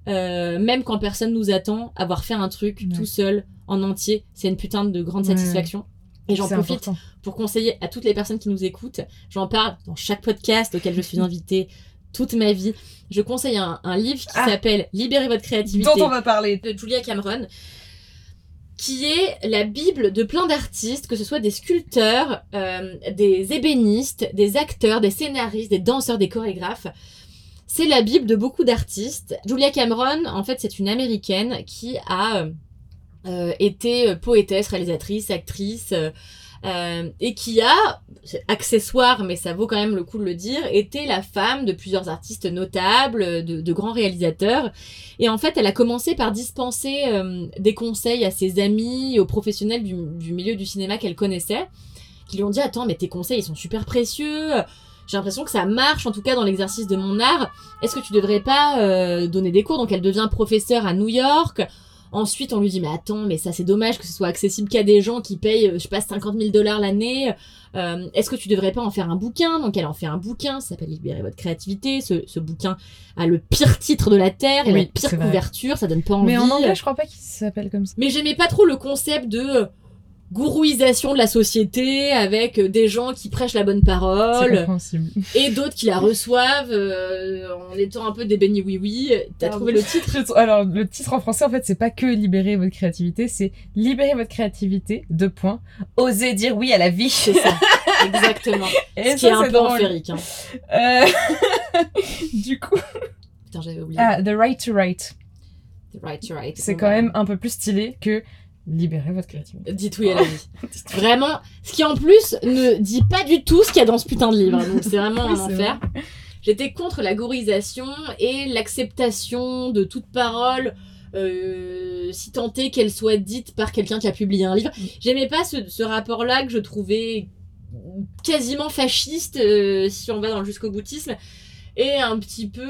même quand personne nous attend, avoir fait un truc tout seul, en entier, c'est une putain de grande satisfaction. Et j'en profite pour conseiller à toutes les personnes qui nous écoutent. J'en parle dans chaque podcast auquel je suis invitée toute ma vie. Je conseille un livre qui s'appelle Libérez votre créativité. Dont on va parler. De Julia Cameron, qui est la bible de plein d'artistes, que ce soit des sculpteurs, des ébénistes, des acteurs, des scénaristes, des danseurs, des chorégraphes. C'est la bible de beaucoup d'artistes. Julia Cameron, en fait, c'est une Américaine qui a été poétesse, réalisatrice, actrice, et qui a, c'est accessoire, mais ça vaut quand même le coup de le dire, été la femme de plusieurs artistes notables, de grands réalisateurs. Et en fait, elle a commencé par dispenser des conseils à ses amis, aux professionnels du milieu du cinéma qu'elle connaissait, qui lui ont dit « Attends, mais tes conseils, ils sont super précieux, j'ai l'impression que ça marche, en tout cas dans l'exercice de mon art. Est-ce que tu devrais pas donner des cours ?» Donc elle devient professeure à New York. Ensuite, on lui dit, mais attends, mais ça c'est dommage que ce soit accessible qu'à des gens qui payent, je sais pas, $50,000 l'année. Est-ce que tu devrais pas en faire un bouquin? Donc elle en fait un bouquin, ça s'appelle Libérez votre créativité. Ce bouquin a le pire titre de la Terre et la pire couverture, ça donne pas envie. Mais en anglais, je crois pas qu'il s'appelle comme ça. Mais j'aimais pas trop le concept de gourouisation de la société avec des gens qui prêchent la bonne parole et d'autres qui la reçoivent en étant un peu des bénis oui. T'as trouvé le titre? Alors le titre en français en fait c'est pas que libérer votre créativité, c'est libérer votre créativité, oser dire oui à la vie. C'est ça, exactement. Et ce qui est un peu enférique. Hein. Du coup... Putain, j'avais oublié. The Right to Write. The Right to Write. C'est quand même un peu plus stylé que libérer votre créativité. Dites oui à la vie. Vraiment, ce qui en plus ne dit pas du tout ce qu'il y a dans ce putain de livre. Donc c'est vraiment un enfer. Vrai. J'étais contre la gourisation et l'acceptation de toute parole, si tant est qu'elle soit dite par quelqu'un qui a publié un livre. J'aimais pas ce rapport-là que je trouvais quasiment fasciste, si on va dans le jusqu'au boutisme, et un petit peu...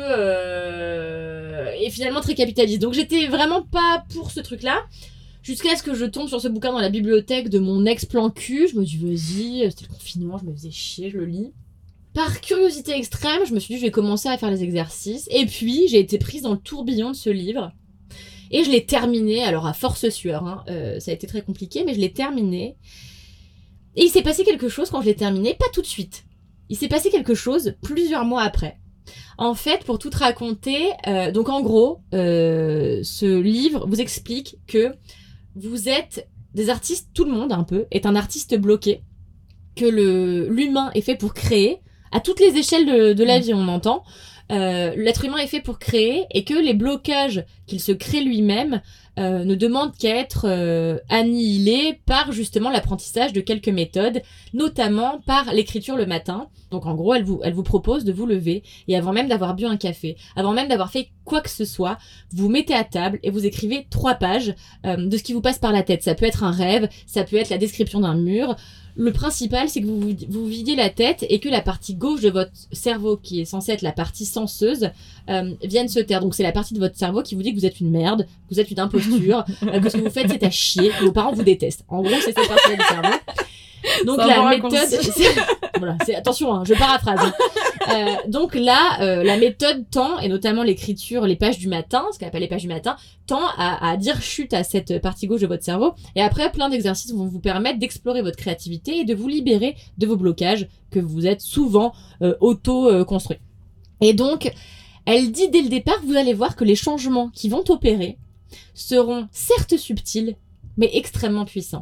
et finalement très capitaliste. Donc j'étais vraiment pas pour ce truc-là. Jusqu'à ce que je tombe sur ce bouquin dans la bibliothèque de mon ex-plan cul. Je me dis, vas-y, c'était le confinement, je me faisais chier, je le lis. Par curiosité extrême, je me suis dit, je vais commencer à faire les exercices. Et puis, j'ai été prise dans le tourbillon de ce livre. Et je l'ai terminé, alors à force sueur, hein. Ça a été très compliqué, mais je l'ai terminé. Et il s'est passé quelque chose quand je l'ai terminé, pas tout de suite. Il s'est passé quelque chose plusieurs mois après. En fait, pour tout te raconter, donc en gros, ce livre vous explique que vous êtes des artistes, tout le monde un peu, est un artiste bloqué, que l'humain est fait pour créer, à toutes les échelles de la vie on entend, l'être humain est fait pour créer et que les blocages qu'il se crée lui-même ne demandent qu'à être annihilés par justement l'apprentissage de quelques méthodes, notamment par l'écriture le matin. Donc en gros, elle vous propose de vous lever et avant même d'avoir bu un café, avant même d'avoir fait quoi que ce soit, vous vous mettez à table et vous écrivez 3 pages de ce qui vous passe par la tête. Ça peut être un rêve, ça peut être la description d'un mur. Le principal, c'est que vous vidiez la tête et que la partie gauche de votre cerveau, qui est censée être la partie senseuse, vienne se taire. Donc c'est la partie de votre cerveau qui vous dit que vous êtes une merde, que vous êtes une imposture, que ce que vous faites c'est à chier, que vos parents vous détestent. En gros, c'est cette partie-là du cerveau. Donc la méthode, voilà, attention, hein, je paraphrase. Donc là, la méthode tend, et notamment l'écriture, les pages du matin, ce qu'on appelle les pages du matin, tend à dire chute à cette partie gauche de votre cerveau. Et après, plein d'exercices vont vous permettre d'explorer votre créativité et de vous libérer de vos blocages que vous êtes souvent auto-construits. Et donc, elle dit dès le départ, vous allez voir que les changements qui vont opérer seront certes subtils, mais extrêmement puissants.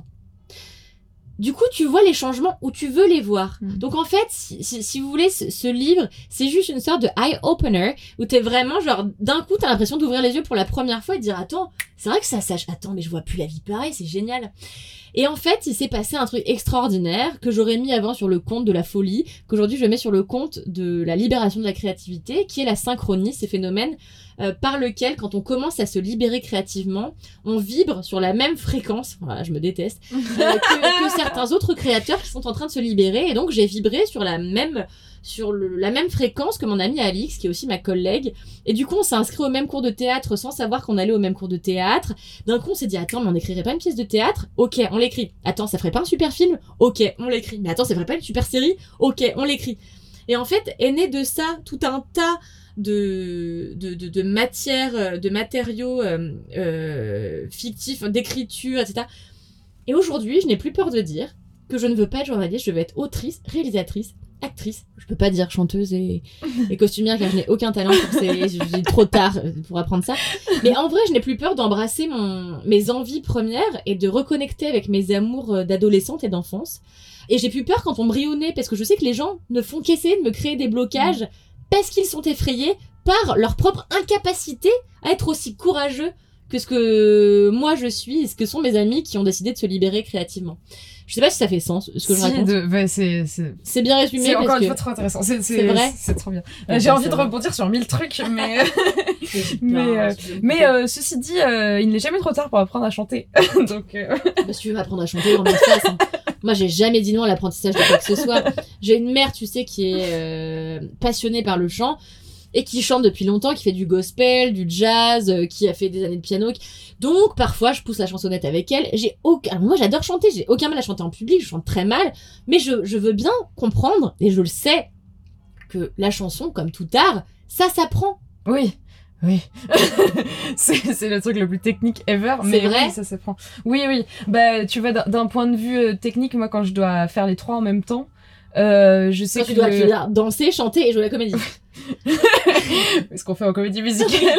Du coup, tu vois les changements où tu veux les voir. Donc en fait, si vous voulez, ce livre, c'est juste une sorte de eye-opener où t'es vraiment genre, d'un coup, t'as l'impression d'ouvrir les yeux pour la première fois et de dire, attends, c'est vrai que ça sache, attends, mais je vois plus la vie pareil, c'est génial. Et en fait, il s'est passé un truc extraordinaire que j'aurais mis avant sur le compte de la folie, qu'aujourd'hui je mets sur le compte de la libération de la créativité, qui est la synchronie, ces phénomènes par lequel, quand on commence à se libérer créativement, on vibre sur la même fréquence, voilà, je me déteste, que certains autres créateurs qui sont en train de se libérer. Et donc, j'ai vibré sur la même fréquence que mon amie Alix, qui est aussi ma collègue. Et du coup, on s'est inscrit au même cours de théâtre sans savoir qu'on allait au même cours de théâtre. D'un coup, on s'est dit, attends, mais on n'écrirait pas une pièce de théâtre? Ok, on l'écrit. Attends, ça ferait pas un super film? Ok, on l'écrit. Mais attends, ça ferait pas une super série? Ok, on l'écrit. Et en fait, est né de ça tout un tas de matières, de matériaux fictifs, d'écriture, etc. Et aujourd'hui, je n'ai plus peur de dire que je ne veux pas être journaliste, je veux être autrice, réalisatrice, actrice. Je peux pas dire chanteuse et costumière car je n'ai aucun talent pour j'ai trop tard pour apprendre ça. Mais en vrai, je n'ai plus peur d'embrasser mes envies premières et de reconnecter avec mes amours d'adolescente et d'enfance. Et j'ai plus peur quand on me brille au nez parce que je sais que les gens ne font qu'essayer de me créer des blocages parce qu'ils sont effrayés par leur propre incapacité à être aussi courageux que ce que moi je suis et ce que sont mes amis qui ont décidé de se libérer créativement. Je sais pas si ça fait sens ce que je raconte. C'est bien résumé. C'est encore une fois trop intéressant. C'est vrai. C'est trop bien. J'ai envie de rebondir sur 1000 trucs, mais ceci dit, il n'est jamais trop tard pour apprendre à chanter. Donc. Bah, si tu veux apprendre à chanter, on espace. Hein. Moi, j'ai jamais dit non à l'apprentissage de quoi que ce soit. J'ai une mère, tu sais, qui est passionnée par le chant. Et qui chante depuis longtemps, qui fait du gospel, du jazz, qui a fait des années de piano. Donc, parfois, je pousse la chansonnette avec elle. Moi, j'adore chanter, j'ai aucun mal à chanter en public, je chante très mal. Mais je veux bien comprendre, et je le sais, que la chanson, comme tout art, ça s'apprend. Oui. c'est le truc le plus technique ever, mais vrai. Oui, ça s'apprend. Oui. Bah, tu vois, d'un point de vue technique, moi, quand je dois faire les trois en même temps, je sais que tu dois danser, chanter et jouer à la comédie. Ce qu'on fait en comédie musicale.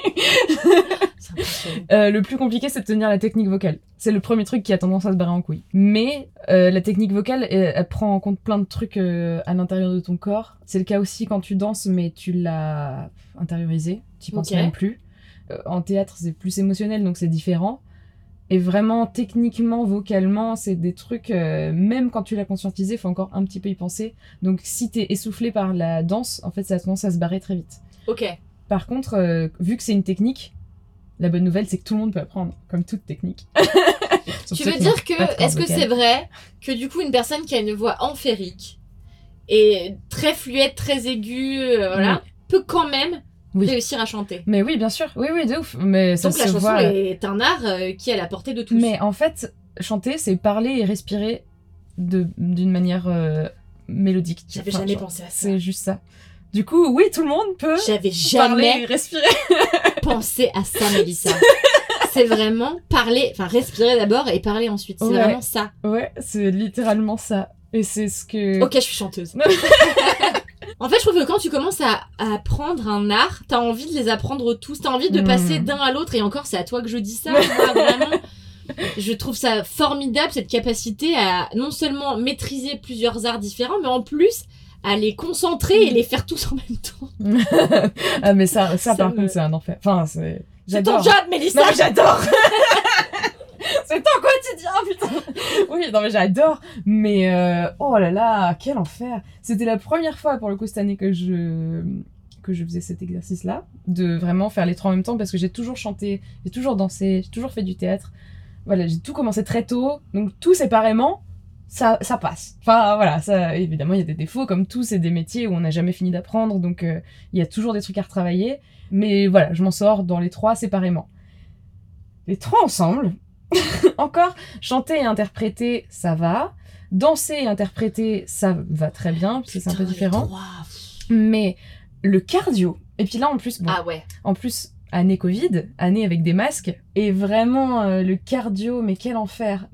Le plus compliqué, c'est de tenir la technique vocale. C'est le premier truc qui a tendance à se barrer en couille. Mais la technique vocale, elle prend en compte plein de trucs à l'intérieur de ton corps. C'est le cas aussi quand tu danses, mais tu l'as intériorisé. Tu y penses même plus. En théâtre, c'est plus émotionnel, donc c'est différent. Et vraiment, techniquement, vocalement, c'est des trucs, même quand tu l'as conscientisé, il faut encore un petit peu y penser. Donc, si t'es essoufflé par la danse, en fait, ça a tendance à se barrer très vite. Ok. Par contre, vu que c'est une technique, la bonne nouvelle, c'est que tout le monde peut apprendre, comme toute technique. Tu veux dire que, est-ce que c'est vrai que du coup, une personne qui a une voix amphérique et très fluette, très aiguë, peut quand même réussir à chanter. Mais oui, bien sûr. Oui, de ouf. Mais donc la chanson est un art qui est à la portée de tous. Mais en fait, chanter, c'est parler et respirer d'une manière mélodique. J'avais jamais pensé à ça. C'est juste ça. Du coup, oui, tout le monde peut parler et respirer. Penser à ça, Mélissa. C'est vraiment respirer d'abord et parler ensuite. C'est vraiment ça. Ouais, c'est littéralement ça. Et c'est ce que... Ok, je suis chanteuse. En fait, je trouve que quand tu commences à apprendre un art, t'as envie de les apprendre tous, t'as envie de passer d'un à l'autre, et encore, c'est à toi que je dis ça, moi, vraiment. Je trouve ça formidable, cette capacité à non seulement maîtriser plusieurs arts différents, mais en plus, à les concentrer et les faire tous en même temps. Ah, mais ça par contre, c'est un enfer. Enfin, c'est ton job, Mélissa! Non, mais j'adore! C'est ton quotidien, putain. Oui, non mais j'adore. Mais oh là là, quel enfer. C'était la première fois pour le coup cette année que je faisais cet exercice-là, de vraiment faire les trois en même temps, parce que j'ai toujours chanté, j'ai toujours dansé, j'ai toujours fait du théâtre. Voilà, j'ai tout commencé très tôt, donc tout séparément, ça passe. Enfin voilà, ça évidemment il y a des défauts, comme tout, c'est des métiers où on n'a jamais fini d'apprendre, donc il y a toujours des trucs à retravailler. Mais voilà, je m'en sors dans les trois séparément. Les trois ensemble. Encore, chanter et interpréter, ça va. Danser et interpréter, ça va très bien, parce que c'est un peu différent. Mais le cardio, et puis là en plus, en plus, année Covid, année avec des masques, et vraiment le cardio, mais quel enfer.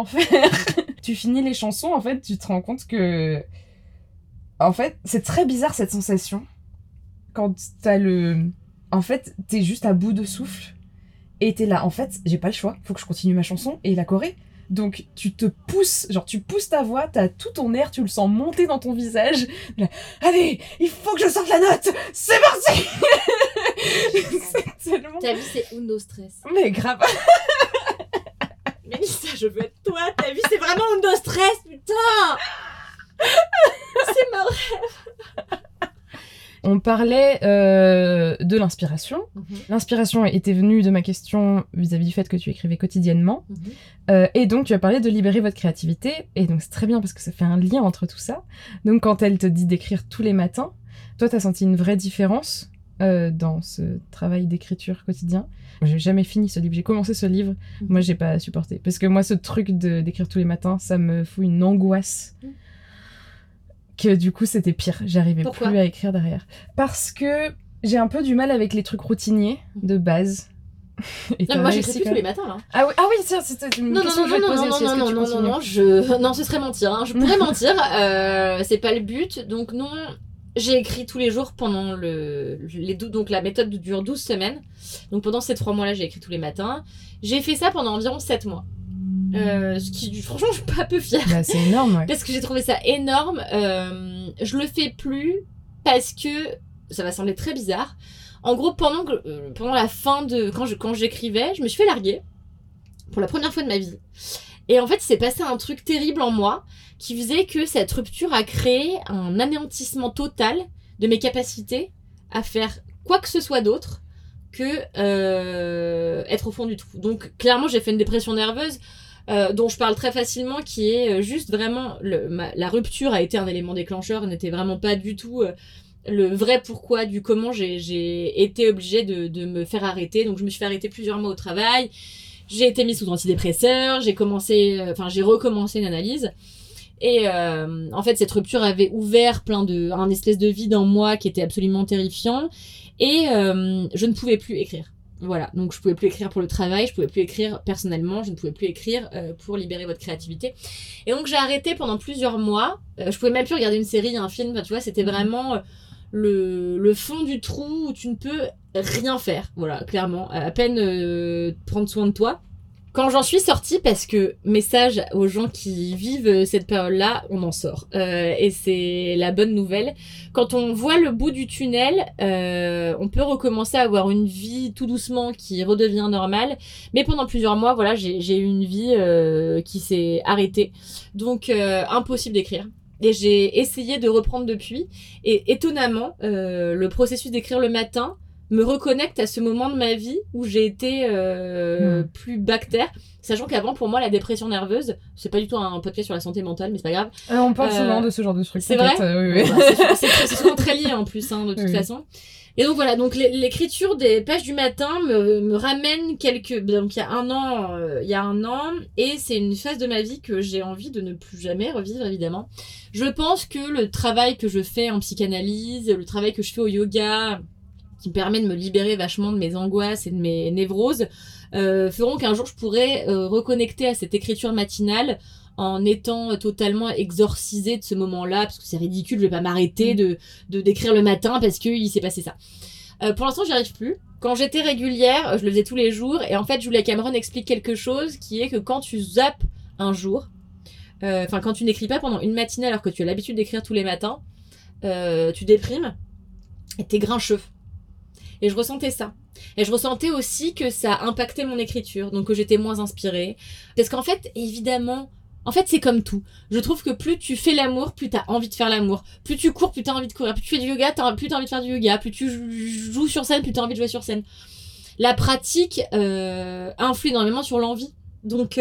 Tu finis les chansons, en fait, tu te rends compte que... En fait, c'est très bizarre cette sensation, quand t'as en fait, t'es juste à bout de souffle. Et t'es là, en fait, j'ai pas le choix, faut que je continue ma chanson et la choré. Donc tu te pousses, tu pousses ta voix, t'as tout ton air, tu le sens monter dans ton visage. Là, allez, il faut que je sorte la note, c'est parti. C'est tellement... Ta vie c'est uno stress. Mais grave. Mélissa, je veux être toi, ta vie c'est vraiment uno stress, putain. C'est ma rêve. On parlait de l'inspiration. L'inspiration était venue de ma question vis-à-vis du fait que tu écrivais quotidiennement. Et donc, tu as parlé de libérer votre créativité. Et donc, c'est très bien parce que ça fait un lien entre tout ça. Donc, quand elle te dit d'écrire tous les matins, toi, t'as senti une vraie différence dans ce travail d'écriture quotidien. J'ai jamais fini ce livre. J'ai commencé ce livre. Moi, j'ai pas supporté. Parce que moi, ce truc d'écrire tous les matins, ça me fout une angoisse que du coup c'était pire. J'arrivais Pourquoi plus à écrire derrière. Parce que j'ai un peu du mal avec les trucs routiniers de base. Et Non, mais moi j'écris plus tous les matins là. Ah oui, tiens, c'était une question que je vais te poser aussi. Non, ce serait mentir. Hein. Je pourrais mentir, c'est pas le but. Donc non, j'ai écrit tous les jours pendant donc la méthode dure 12 semaines. Donc pendant ces 3 mois-là, j'ai écrit tous les matins. J'ai fait ça pendant environ 7 mois. Ce qui, franchement, je suis pas peu fière. Bah, c'est énorme, ouais. Parce que j'ai trouvé ça énorme. Je le fais plus parce que ça va sembler très bizarre. En gros, pendant la fin de... Quand j'écrivais, je me suis fait larguer pour la première fois de ma vie. Et en fait, il s'est passé un truc terrible en moi qui faisait que cette rupture a créé un anéantissement total de mes capacités à faire quoi que ce soit d'autre que être au fond du trou. Donc, clairement, j'ai fait une dépression nerveuse dont je parle très facilement, qui est juste vraiment... la rupture a été un élément déclencheur, n'était vraiment pas du tout... le vrai pourquoi du comment j'ai été obligée de me faire arrêter. Donc je me suis fait arrêter plusieurs mois au travail, j'ai été mise sous antidépresseurs, j'ai recommencé une analyse et en fait cette rupture avait ouvert un espèce de vide en moi qui était absolument terrifiant et je ne pouvais plus écrire. Voilà, donc je pouvais plus écrire pour le travail, je pouvais plus écrire personnellement, je ne pouvais plus écrire pour libérer votre créativité. Et donc j'ai arrêté pendant plusieurs mois, je pouvais même plus regarder une série, un film, tu vois, c'était vraiment le fond du trou où tu ne peux rien faire, voilà, clairement, à peine prendre soin de toi. Quand j'en suis sortie, parce que message aux gens qui vivent cette période-là, on en sort. Et c'est la bonne nouvelle. Quand on voit le bout du tunnel, on peut recommencer à avoir une vie tout doucement qui redevient normale. Mais pendant plusieurs mois, voilà, j'ai eu une vie qui s'est arrêtée. Donc, impossible d'écrire. Et j'ai essayé de reprendre depuis. Et étonnamment, le processus d'écrire le matin me reconnecte à ce moment de ma vie où j'ai été plus bactère, sachant qu'avant pour moi la dépression nerveuse, c'est pas du tout un podcast sur la santé mentale, mais c'est pas grave. On parle souvent de ce genre de trucs. C'est vrai. Oui. C'est souvent très lié en plus, hein, de toute façon. Et donc voilà, donc l'écriture des pages du matin me ramène donc il y a un an, et c'est une phase de ma vie que j'ai envie de ne plus jamais revivre, évidemment. Je pense que le travail que je fais en psychanalyse, le travail que je fais au yoga, qui me permet de me libérer vachement de mes angoisses et de mes névroses, feront qu'un jour je pourrai reconnecter à cette écriture matinale en étant totalement exorcisée de ce moment-là, parce que c'est ridicule, je vais pas m'arrêter d'écrire le matin parce qu'il s'est passé ça. Pour l'instant, j'y arrive plus. Quand j'étais régulière, je le faisais tous les jours, et en fait, Julia Cameron explique quelque chose qui est que quand tu zappes un jour, quand tu n'écris pas pendant une matinée alors que tu as l'habitude d'écrire tous les matins, tu déprimes et t'es grincheux. Et je ressentais ça. Et je ressentais aussi que ça impactait mon écriture, donc que j'étais moins inspirée. Parce qu'en fait, évidemment, c'est comme tout. Je trouve que plus tu fais l'amour, plus t'as envie de faire l'amour. Plus tu cours, plus t'as envie de courir. Plus tu fais du yoga, plus t'as envie de faire du yoga. Plus tu joues sur scène, plus t'as envie de jouer sur scène. La pratique influe énormément sur l'envie. Donc,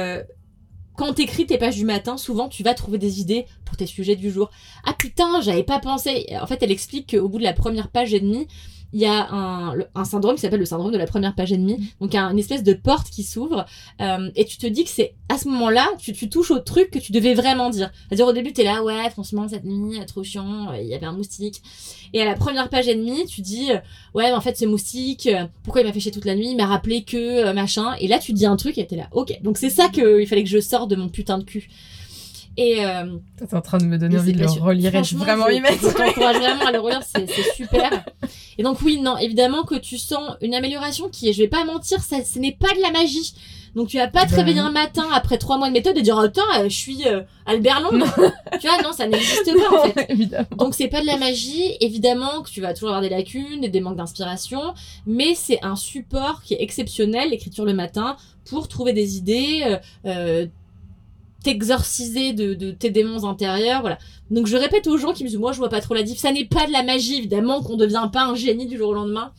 quand t'écris tes pages du matin, souvent tu vas trouver des idées pour tes sujets du jour. Ah putain, j'avais pas pensé. En fait, elle explique qu'au bout de la première page et demie, il y a un syndrome qui s'appelle le syndrome de la première page et demie. Donc, il y a une espèce de porte qui s'ouvre. Et tu te dis que c'est à ce moment-là, tu touches au truc que tu devais vraiment dire. C'est-à-dire, au début, t'es là, ouais, franchement, cette nuit, trop chiant, il y avait un moustique. Et à la première page et demie, tu dis, ouais, mais en fait, ce moustique, pourquoi il m'a fait chier toute la nuit? Il m'a rappelé que, machin. Et là, tu dis un truc et t'es là, ok. Donc, c'est ça qu'il fallait que je sorte de mon putain de cul. Et t'es en train de me donner envie de le relire et je vais vraiment y mettre. Je t'encourage vraiment à le relire, c'est super. Et donc oui, non, évidemment que tu sens une amélioration qui est, je vais pas mentir, ce n'est pas de la magie. Donc tu vas pas te réveiller un matin après 3 mois de méthode et dire attends, je suis Albert Londres. Tu vois, non, ça n'existe pas en fait. Évidemment. Donc c'est pas de la magie, évidemment que tu vas toujours avoir des lacunes et des manques d'inspiration, mais c'est un support qui est exceptionnel, l'écriture le matin, pour trouver des idées, t'exorciser de tes démons intérieurs, voilà. Donc je répète aux gens qui me disent moi je vois pas trop la diff, ça n'est pas de la magie évidemment, qu'on devient pas un génie du jour au lendemain.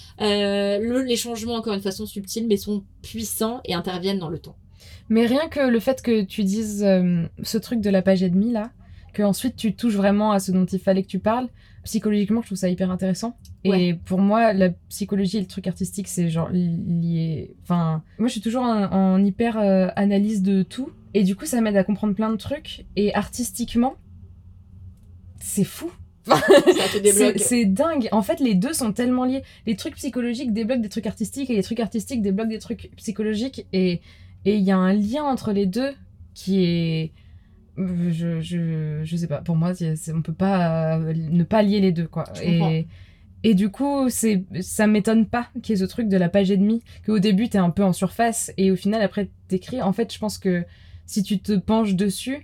Les changements encore une fois sont subtils mais sont puissants et interviennent dans le temps. Mais rien que le fait que tu dises ce truc de la page et demie là, que ensuite tu touches vraiment à ce dont il fallait que tu parles, psychologiquement je trouve ça hyper intéressant. Et pour moi la psychologie et le truc artistique c'est genre lié, enfin moi je suis toujours en hyper analyse de tout. Et du coup, ça m'aide à comprendre plein de trucs. Et artistiquement, c'est fou. Ça te débloque. C'est dingue. En fait, les deux sont tellement liés. Les trucs psychologiques débloquent des trucs artistiques et les trucs artistiques débloquent des trucs psychologiques. Et il y a un lien entre les deux qui est... Je sais pas. Pour moi, on peut pas ne pas lier les deux, quoi. Et du coup, ça m'étonne pas qu'il y ait ce truc de la page et demie, qu'au début, t'es un peu en surface et au final, après, t'écris. En fait, je pense que si tu te penches dessus,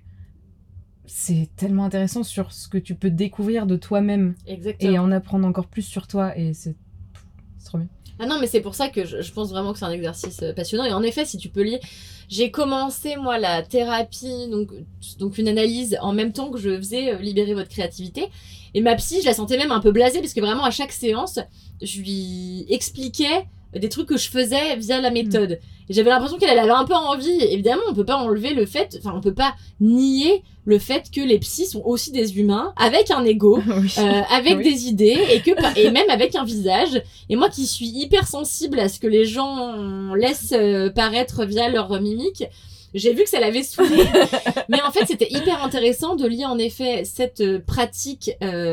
c'est tellement intéressant sur ce que tu peux découvrir de toi-même. Exactement. Et en apprendre encore plus sur toi. Et c'est trop bien. Ah non, mais c'est pour ça que je pense vraiment que c'est un exercice passionnant. Et en effet, si tu peux lire... J'ai commencé, moi, la thérapie, donc une analyse, en même temps que je faisais libérer votre créativité. Et ma psy, je la sentais même un peu blasée, parce que vraiment, à chaque séance, je lui expliquais des trucs que je faisais via la méthode. Et j'avais l'impression qu'elle avait un peu envie. Évidemment, on peut pas enlever le fait... Enfin, on peut pas nier le fait que les psys sont aussi des humains, avec un ego, avec des idées, et même avec un visage. Et moi qui suis hyper sensible à ce que les gens laissent paraître via leur mimique, j'ai vu que ça l'avait saoulée. Mais en fait, c'était hyper intéressant de lier en effet cette pratique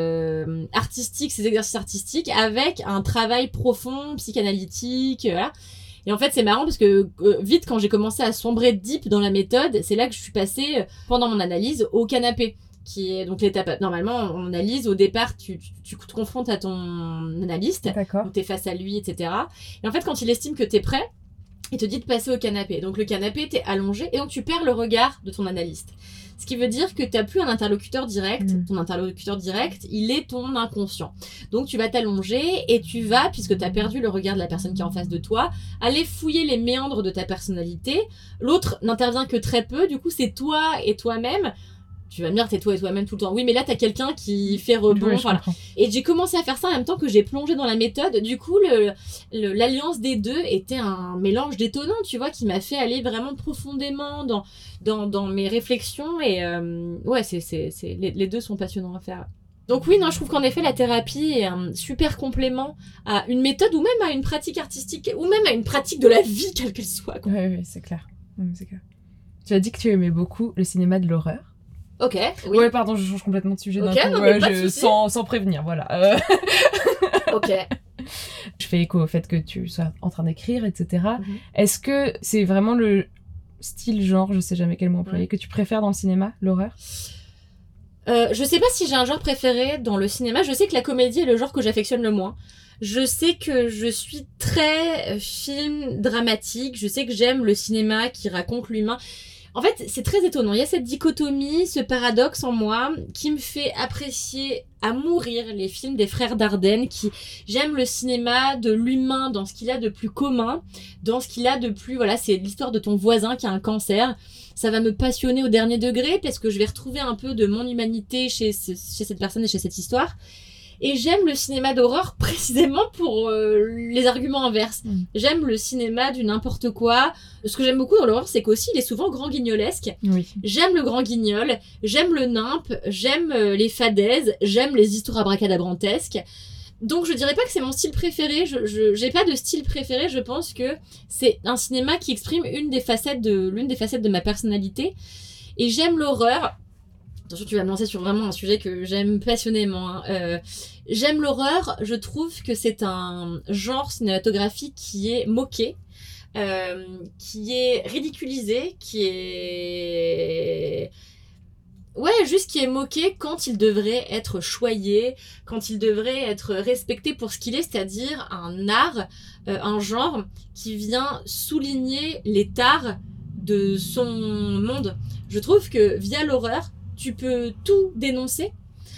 artistique, ces exercices artistiques, avec un travail profond, psychanalytique, voilà. Et en fait, c'est marrant parce que vite, quand j'ai commencé à sombrer deep dans la méthode, c'est là que je suis passée, pendant mon analyse, au canapé. Qui est donc l'étape... Normalement, en analyse, au départ, tu te confrontes à ton analyste. D'accord. Donc, t'es face à lui, etc. Et en fait, quand il estime que t'es prêt, il te dit de passer au canapé. Donc, le canapé, t'es allongé et donc tu perds le regard de ton analyste. Ce qui veut dire que t'as plus un interlocuteur direct. Ton interlocuteur direct, il est ton inconscient. Donc, tu vas t'allonger et tu vas, puisque t'as perdu le regard de la personne qui est en face de toi, aller fouiller les méandres de ta personnalité. L'autre n'intervient que très peu. Du coup, c'est toi et toi-même. Tu vas me dire, t'es toi et toi-même tout le temps. Oui, mais là, t'as quelqu'un qui fait rebond. Oui, voilà. Et j'ai commencé à faire ça en même temps que j'ai plongé dans la méthode. Du coup, l'alliance des deux était un mélange détonnant, tu vois, qui m'a fait aller vraiment profondément dans mes réflexions. Et ouais, les deux sont passionnants à faire. Donc oui, non, je trouve qu'en effet, la thérapie est un super complément à une méthode ou même à une pratique artistique ou même à une pratique de la vie, quelle qu'elle soit. Oui, c'est clair. C'est clair. Tu as dit que tu aimais beaucoup le cinéma de l'horreur. Ok, oui. Ouais, pardon, je change complètement de sujet d'un coup. Non, mais pas de soucis. Sans prévenir, voilà. Ok. Je fais écho au fait que tu sois en train d'écrire, etc. Est-ce que c'est vraiment le style, genre, je sais jamais quel mot employer, que tu préfères dans le cinéma, l'horreur ? Je sais pas si j'ai un genre préféré dans le cinéma. Je sais que la comédie est le genre que j'affectionne le moins. Je sais que je suis très film dramatique. Je sais que j'aime le cinéma qui raconte l'humain. En fait, c'est très étonnant. Il y a cette dichotomie, ce paradoxe en moi qui me fait apprécier à mourir les films des frères Dardenne. J'aime le cinéma de l'humain dans ce qu'il a de plus commun, dans ce qu'il a de plus... Voilà, c'est l'histoire de ton voisin qui a un cancer. Ça va me passionner au dernier degré parce que je vais retrouver un peu de mon humanité chez cette personne et chez cette histoire. Et j'aime le cinéma d'horreur précisément pour les arguments inverses. J'aime le cinéma du n'importe quoi. Ce que j'aime beaucoup dans l'horreur, c'est qu'aussi, il est souvent grand guignolesque. Oui. J'aime le grand guignol, j'aime le nimp, j'aime les fadaises, j'aime les histoires abracadabrantesques. Donc je dirais pas que c'est mon style préféré, j'ai pas de style préféré, je pense que c'est un cinéma qui exprime l'une des facettes de ma personnalité. Et j'aime l'horreur. Attention, tu vas me lancer sur vraiment un sujet que j'aime passionnément. J'aime l'horreur, je trouve que c'est un genre cinématographique qui est moqué, qui est ridiculisé, qui est... Ouais, juste qui est moqué quand il devrait être choyé, quand il devrait être respecté pour ce qu'il est, c'est-à-dire un art, un genre qui vient souligner les tares de son monde. Je trouve que via l'horreur, tu peux tout dénoncer.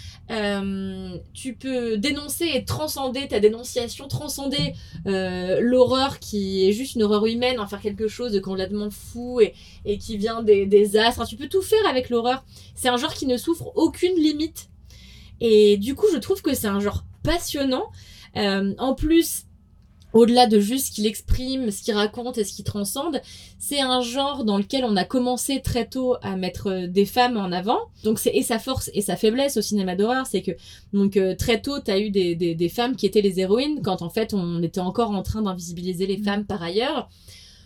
Tu peux dénoncer et transcender ta dénonciation, transcender l'horreur qui est juste une horreur humaine, en faire quelque chose de complètement fou et qui vient des astres. Enfin, tu peux tout faire avec l'horreur. C'est un genre qui ne souffre aucune limite. Et du coup, je trouve que c'est un genre passionnant. En plus, au-delà de juste ce qu'il exprime, ce qu'il raconte et ce qu'il transcende, c'est un genre dans lequel on a commencé très tôt à mettre des femmes en avant. Donc c'est et sa force et sa faiblesse au cinéma d'horreur, c'est que donc très tôt t'as eu des femmes qui étaient les héroïnes quand en fait on était encore en train d'invisibiliser les femmes par ailleurs.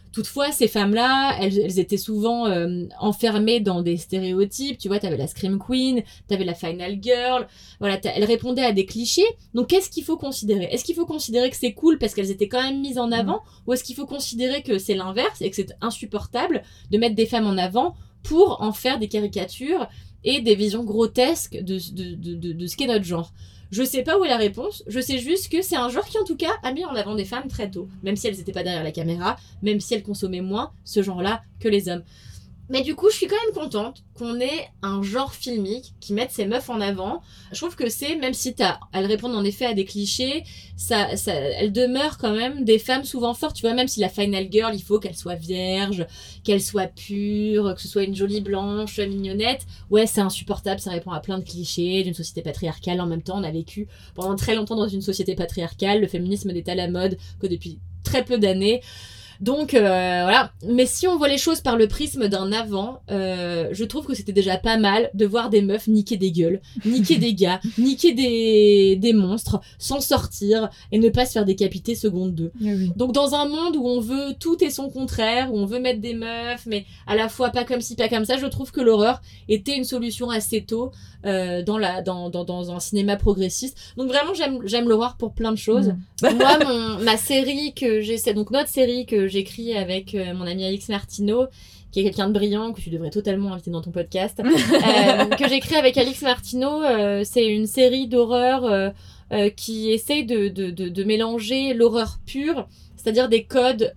Toutefois, ces femmes-là, elles étaient souvent enfermées dans des stéréotypes. Tu vois, t'avais la Scream Queen, t'avais la Final Girl. Voilà, elles répondaient à des clichés. Donc, qu'est-ce qu'il faut considérer? Est-ce qu'il faut considérer que c'est cool parce qu'elles étaient quand même mises en avant? Ou est-ce qu'il faut considérer que c'est l'inverse et que c'est insupportable de mettre des femmes en avant pour en faire des caricatures et des visions grotesques de ce qu'est notre genre? Je sais pas où est la réponse, je sais juste que c'est un genre qui en tout cas a mis en avant des femmes très tôt, même si elles n'étaient pas derrière la caméra, même si elles consommaient moins ce genre-là que les hommes. Mais du coup, je suis quand même contente qu'on ait un genre filmique qui mette ces meufs en avant. Je trouve que c'est, même si elles répondent en effet à des clichés, elles demeurent quand même des femmes souvent fortes. Tu vois, même si la Final Girl, il faut qu'elle soit vierge, qu'elle soit pure, que ce soit une jolie blanche, mignonnette. Ouais, c'est insupportable, ça répond à plein de clichés d'une société patriarcale. En même temps, on a vécu pendant très longtemps dans une société patriarcale. Le féminisme n'est à la mode que depuis très peu d'années. Donc voilà, mais si on voit les choses par le prisme d'un avant, je trouve que c'était déjà pas mal de voir des meufs niquer des gueules, niquer des gars, niquer des monstres, s'en sortir et ne pas se faire décapiter seconde 2. Oui. Donc dans un monde où on veut tout et son contraire, où on veut mettre des meufs, mais à la fois pas comme ci, pas comme ça, je trouve que l'horreur était une solution assez tôt dans un cinéma progressiste. Donc vraiment j'aime l'horreur pour plein de choses. Moi ma série que j'essaie, donc notre série que j'écris avec mon ami Alix Martineau, qui est quelqu'un de brillant que tu devrais totalement inviter dans ton podcast, que j'écris avec Alix Martineau, c'est une série d'horreur qui essaye de mélanger l'horreur pure, c'est-à-dire des codes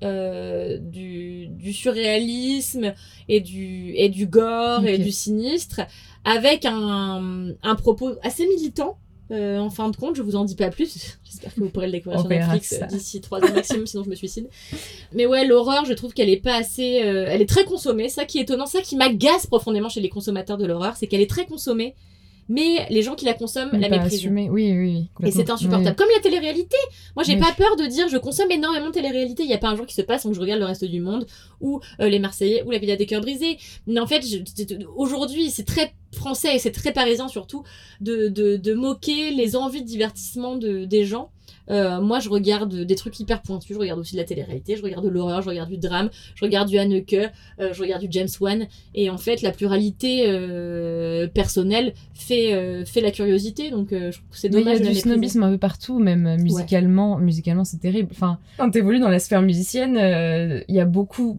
du surréalisme et du gore et du sinistre, avec un propos assez militant. En fin de compte, je vous en dis pas plus. J'espère que vous pourrez le découvrir sur Netflix d'ici 3 ans maximum, sinon je me suicide. Mais ouais, l'horreur, je trouve qu'elle est pas assez... elle est très consommée, ça qui est étonnant, ça qui m'agace profondément chez les consommateurs de l'horreur, c'est qu'elle est très consommée, mais les gens qui la consomment la méprisent. Oui. Et c'est insupportable. Oui. Comme la télé-réalité. Moi, j'ai pas peur de dire je consomme énormément de télé-réalité. Il y a pas un jour qui se passe sans que je regarde le reste du monde, ou les Marseillais, ou la Villa des Cœurs Brisés. Mais en fait, aujourd'hui, c'est très français et c'est très parisien surtout de moquer les envies de divertissement des gens. Moi, je regarde des trucs hyper pointus. Je regarde aussi de la télé-réalité. Je regarde de l'horreur. Je regarde du drame. Je regarde du Haneke. Je regarde du James Wan. Et en fait, la pluralité personnelle fait la curiosité. Donc, je trouve que c'est dommage. Il y a du snobisme un peu partout, même musicalement. Ouais. Musicalement, c'est terrible. Enfin, quand t'évolues dans la sphère musicienne, il y a beaucoup,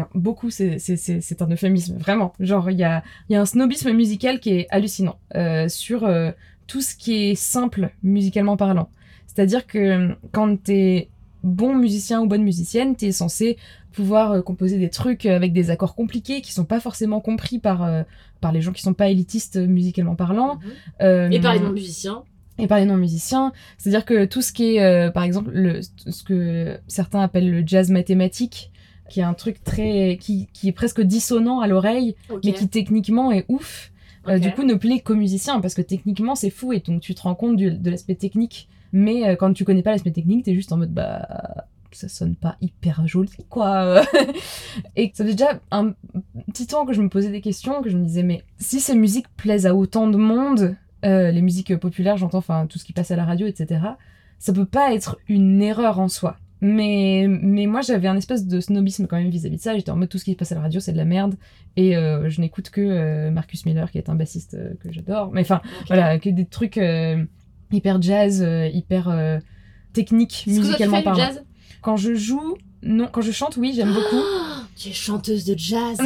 c'est un euphémisme, vraiment. Genre, il y a un snobisme musical qui est hallucinant sur tout ce qui est simple musicalement parlant. C'est-à-dire que quand t'es bon musicien ou bonne musicienne, t'es censé pouvoir composer des trucs avec des accords compliqués qui sont pas forcément compris par les gens qui sont pas élitistes musicalement parlant. Et par les non-musiciens. Et par les non-musiciens. C'est-à-dire que tout ce qui est, par exemple, ce que certains appellent le jazz mathématique, qui est un truc qui est presque dissonant à l'oreille, mais qui techniquement est ouf. Du coup, ne plaît qu'aux musiciens, parce que techniquement, c'est fou, et donc tu te rends compte de l'aspect technique. Mais quand tu connais pas l'aspect technique, t'es juste en mode, ça sonne pas hyper joli, quoi. Et ça fait déjà un petit temps que je me posais des questions, que je me disais, mais si ces musiques plaisent à autant de monde, les musiques populaires, j'entends, enfin, tout ce qui passe à la radio, etc., ça peut pas être une erreur en soi. Mais moi, j'avais un espèce de snobisme quand même vis-à-vis de ça. J'étais en mode, tout ce qui passe à la radio, c'est de la merde. Et je n'écoute que Marcus Miller, qui est un bassiste que j'adore. Mais enfin, voilà, que des trucs hyper jazz, hyper technique, musicalement parlant. Jazz quand je joue, non. Quand je chante, oui, j'aime beaucoup. Tu es chanteuse de jazz.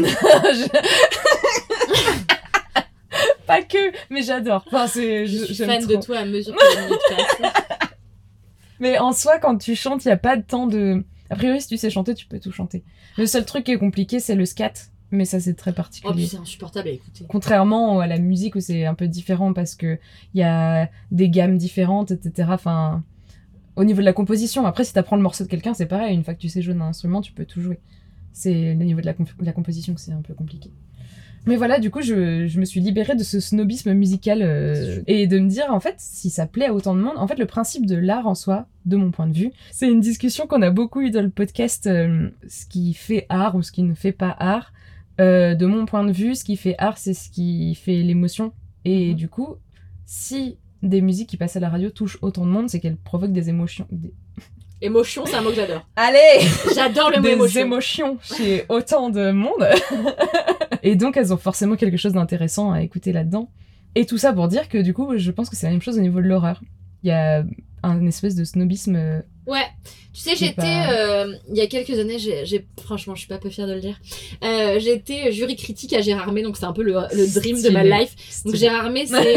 Pas que, mais j'adore. Enfin, je suis fan de toi à mesure que la minute passe. Mais en soi, quand tu chantes, il n'y a pas de temps de... A priori, si tu sais chanter, tu peux tout chanter. Le seul truc qui est compliqué, c'est le scat. Mais ça, c'est très particulier. Oh, puis c'est insupportable à écouter. Contrairement à la musique où c'est un peu différent parce que il y a des gammes différentes, etc. Enfin, au niveau de la composition. Après, si t'apprends le morceau de quelqu'un, c'est pareil. Une fois que tu sais jouer d'un instrument, tu peux tout jouer. C'est le niveau de la composition que c'est un peu compliqué. Mais voilà, du coup, je me suis libérée de ce snobisme musical et de me dire, en fait, si ça plaît à autant de monde, en fait, le principe de l'art en soi, de mon point de vue, c'est une discussion qu'on a beaucoup eu dans le podcast, ce qui fait art ou ce qui ne fait pas art. De mon point de vue, ce qui fait art, c'est ce qui fait l'émotion. Et du coup, si des musiques qui passent à la radio touchent autant de monde, c'est qu'elles provoquent des émotions. Émotion, c'est un mot que j'adore. Allez, j'adore le mot des émotion. émotions chez autant de monde. Et donc, elles ont forcément quelque chose d'intéressant à écouter là-dedans. Et tout ça pour dire que du coup, je pense que c'est la même chose au niveau de l'horreur. Il y a un espèce de snobisme. Ouais, tu sais, il y a quelques années, franchement, je suis pas peu fière de le dire, j'ai été jury critique à Gérardmer, donc c'est un peu le dream de ma life. Donc Gérardmer, c'est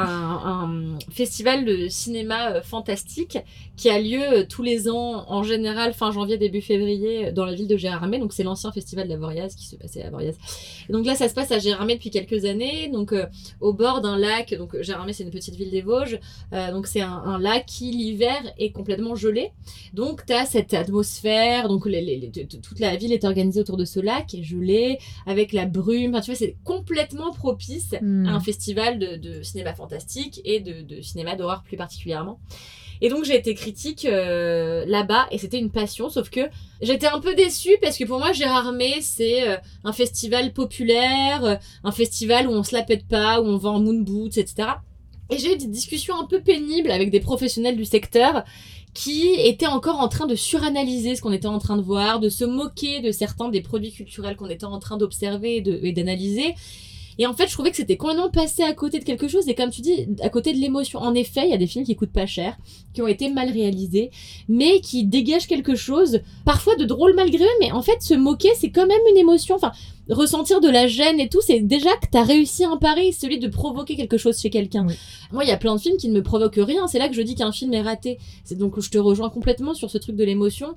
un festival de cinéma fantastique qui a lieu tous les ans, en général, fin janvier, début février, dans la ville de Gérardmer. Donc c'est l'ancien festival d'Avoriaz qui se passait à Avoriaz. Et donc là, ça se passe à Gérardmer depuis quelques années, donc au bord d'un lac. Donc Gérardmer, c'est une petite ville des Vosges, donc c'est un lac qui, l'hiver, est complètement gelé. Donc t'as cette atmosphère, donc toute la ville est organisée autour de ce lac, est gelé, avec la brume, enfin, tu vois, c'est complètement propice à un festival de cinéma fantastique et de cinéma d'horreur plus particulièrement. Et donc j'ai été critique là-bas et c'était une passion, sauf que j'étais un peu déçue parce que pour moi Gérardmer c'est un festival populaire, un festival où on se la pète pas, où on va en moon boots, etc. Et j'ai eu des discussions un peu pénibles avec des professionnels du secteur qui étaient encore en train de suranalyser ce qu'on était en train de voir, de se moquer de certains des produits culturels qu'on était en train d'observer et d'analyser. Et en fait, je trouvais que c'était complètement passé à côté de quelque chose, et comme tu dis, à côté de l'émotion. En effet, il y a des films qui coûtent pas cher, qui ont été mal réalisés, mais qui dégagent quelque chose, parfois de drôle malgré eux, mais en fait, se moquer, c'est quand même une émotion. Enfin, ressentir de la gêne et tout, c'est déjà que t'as réussi un pari, celui de provoquer quelque chose chez quelqu'un. Oui. Moi, il y a plein de films qui ne me provoquent rien, c'est là que je dis qu'un film est raté. C'est donc, je te rejoins complètement sur ce truc de l'émotion.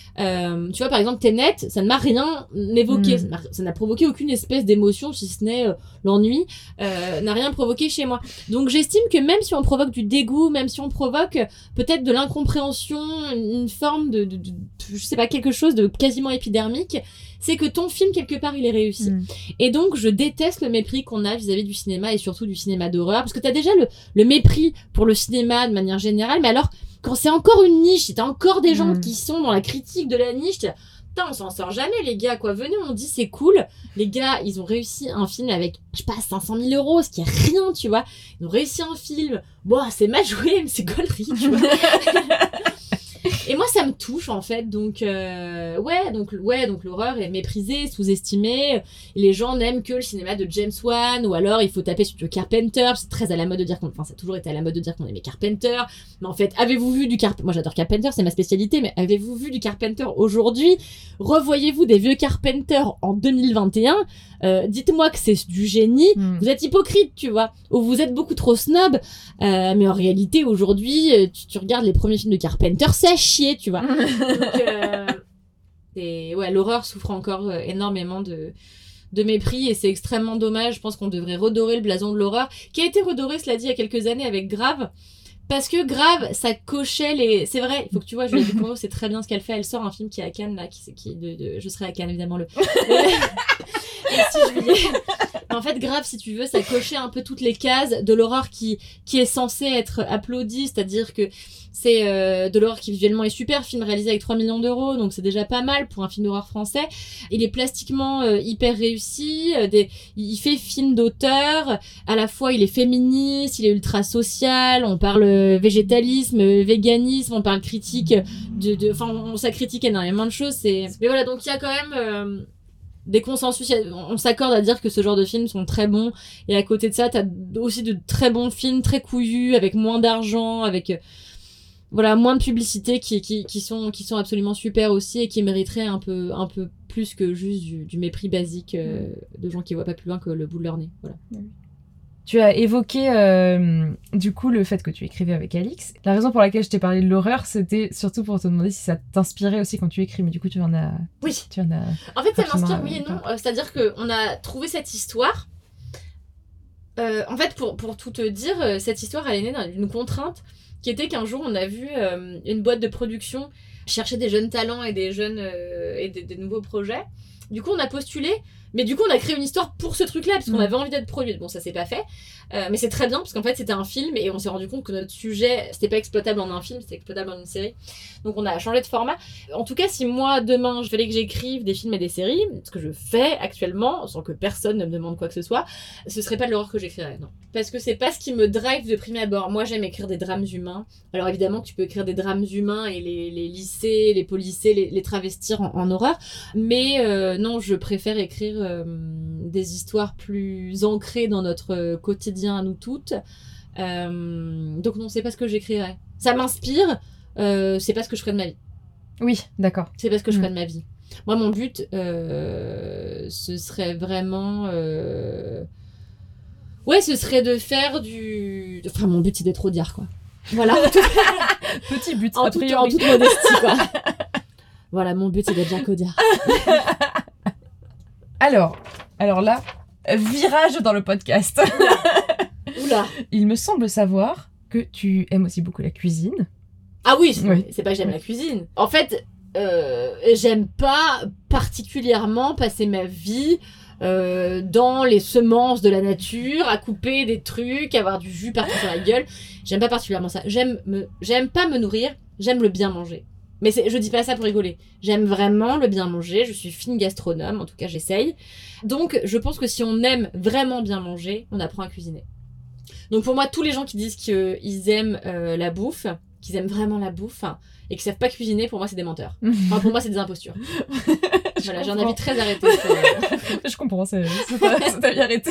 Tu vois, par exemple, Tenet, ça ne m'a rien évoqué, ça n'a provoqué aucune espèce d'émotion, si ce n'est l'ennui, n'a rien provoqué chez moi. Donc j'estime que même si on provoque du dégoût, même si on provoque peut-être de l'incompréhension, une forme de je sais pas, quelque chose de quasiment épidermique, c'est que ton film, quelque part, il est réussi. Et donc, je déteste le mépris qu'on a vis-à-vis du cinéma, et surtout du cinéma d'horreur, parce que t'as déjà le mépris pour le cinéma de manière générale, mais alors, quand c'est encore une niche, si t'as encore des gens qui sont dans la critique de la niche, putain, on s'en sort jamais, les gars, quoi. Venez, on dit c'est cool. Les gars, ils ont réussi un film avec, je sais pas, 500 000 €, ce qui est rien, tu vois. Ils ont réussi un film. Bon, c'est mal joué, mais c'est gaulerie, tu vois. Et moi, ça me touche, en fait. Donc l'horreur est méprisée, sous-estimée. Les gens n'aiment que le cinéma de James Wan, ou alors il faut taper sur Carpenter. C'est très à la mode de dire ça a toujours été à la mode de dire qu'on aimait Carpenter. Mais en fait, avez-vous vu du Carpenter? Moi, j'adore Carpenter, c'est ma spécialité, mais avez-vous vu du Carpenter aujourd'hui? Revoyez-vous des vieux Carpenter en 2021? Dites-moi que c'est du génie. Vous êtes hypocrite, tu vois. Ou vous êtes beaucoup trop snob. Mais en réalité, aujourd'hui, tu regardes les premiers films de Carpenter, c'est à chier, tu vois. Donc, l'horreur souffre encore énormément de mépris, et c'est extrêmement dommage. Je pense qu'on devrait redorer le blason de l'horreur, qui a été redoré, cela dit, il y a quelques années avec Grave. Parce que Grave, ça cochait les... C'est vrai, il faut que tu vois, Juliette Ducournau, c'est très bien ce qu'elle fait. Elle sort un film qui est à Cannes, là, je serai à Cannes, évidemment, le 6 juillet. En fait, Grave, si tu veux, ça cochait un peu toutes les cases de l'horreur qui est censée être applaudie, c'est-à-dire que c'est de l'horreur qui visuellement est super, film réalisé avec 3 millions d'euros, donc c'est déjà pas mal pour un film d'horreur français. Il est plastiquement hyper réussi, il fait film d'auteur, à la fois il est féministe, il est ultra social, on parle végétalisme, véganisme, on parle critique ça critique énormément de choses, mais voilà, donc il y a quand même des consensus, on s'accorde à dire que ce genre de films sont très bons, et à côté de ça, t'as aussi de très bons films très couillus, avec moins d'argent, avec moins de publicité, qui sont absolument super aussi, et qui mériteraient un peu plus que juste du mépris basique de gens qui voient pas plus loin que le bout de leur nez. Voilà. Tu as évoqué du coup le fait que tu écrivais avec Alix. La raison pour laquelle je t'ai parlé de l'horreur, c'était surtout pour te demander si ça t'inspirait aussi quand tu écris, mais du coup tu en as... Oui. En fait, ça m'inspire, oui et non. C'est-à-dire qu'on a trouvé cette histoire. En fait, pour tout te dire, cette histoire, elle est née d'une contrainte qui était qu'un jour, on a vu une boîte de production chercher des jeunes talents et des jeunes et des nouveaux projets. Du coup, on a postulé, mais du coup, on a créé une histoire pour ce truc-là, parce qu'on avait envie d'être produite. Bon, ça s'est pas fait, mais c'est très bien, parce qu'en fait, c'était un film, et on s'est rendu compte que notre sujet, c'était pas exploitable en un film, c'était exploitable en une série. Donc, on a changé de format. En tout cas, si moi, demain, je fallait que j'écrive des films et des séries, ce que je fais actuellement, sans que personne ne me demande quoi que ce soit, ce serait pas de l'horreur que j'écrirais, non. Parce que c'est pas ce qui me drive de prime abord. Moi, j'aime écrire des drames humains. Alors, évidemment, tu peux écrire des drames humains et les lisser, les polisser, les travestir en horreur. Mais non, je préfère écrire des histoires plus ancrées dans notre quotidien à nous toutes. Donc non, c'est pas ce que j'écrirais. Ça m'inspire, c'est pas ce que je ferais de ma vie. Oui, d'accord. C'est pas ce que je ferais de ma vie. Moi, mon but, ce serait vraiment... Ouais, ce serait de faire du... Enfin, mon but, c'est d'être audiard, quoi. Voilà. Petit but, en a toute priori. modestie, quoi. Voilà, mon but, c'est d'être Jacques Audiard. Alors là, virage dans le podcast. Oula. Il me semble savoir que tu aimes aussi beaucoup la cuisine. Ah oui, Oui. c'est pas que j'aime la cuisine. En fait, j'aime pas particulièrement passer ma vie dans les semences de la nature, à couper des trucs, avoir du jus partout sur la gueule. J'aime pas particulièrement ça. J'aime pas me nourrir, j'aime le bien manger. Mais je dis pas ça pour rigoler. J'aime vraiment le bien manger, je suis fine gastronome, en tout cas j'essaye. Donc je pense que si on aime vraiment bien manger, on apprend à cuisiner. Donc pour moi, tous les gens qui disent qu'ils aiment la bouffe, qu'ils aiment vraiment la bouffe, et qu'ils savent pas cuisiner, pour moi c'est des menteurs. Enfin pour moi c'est des impostures. Voilà, j'ai un avis très arrêté. Je comprends, ça t'a bien arrêté.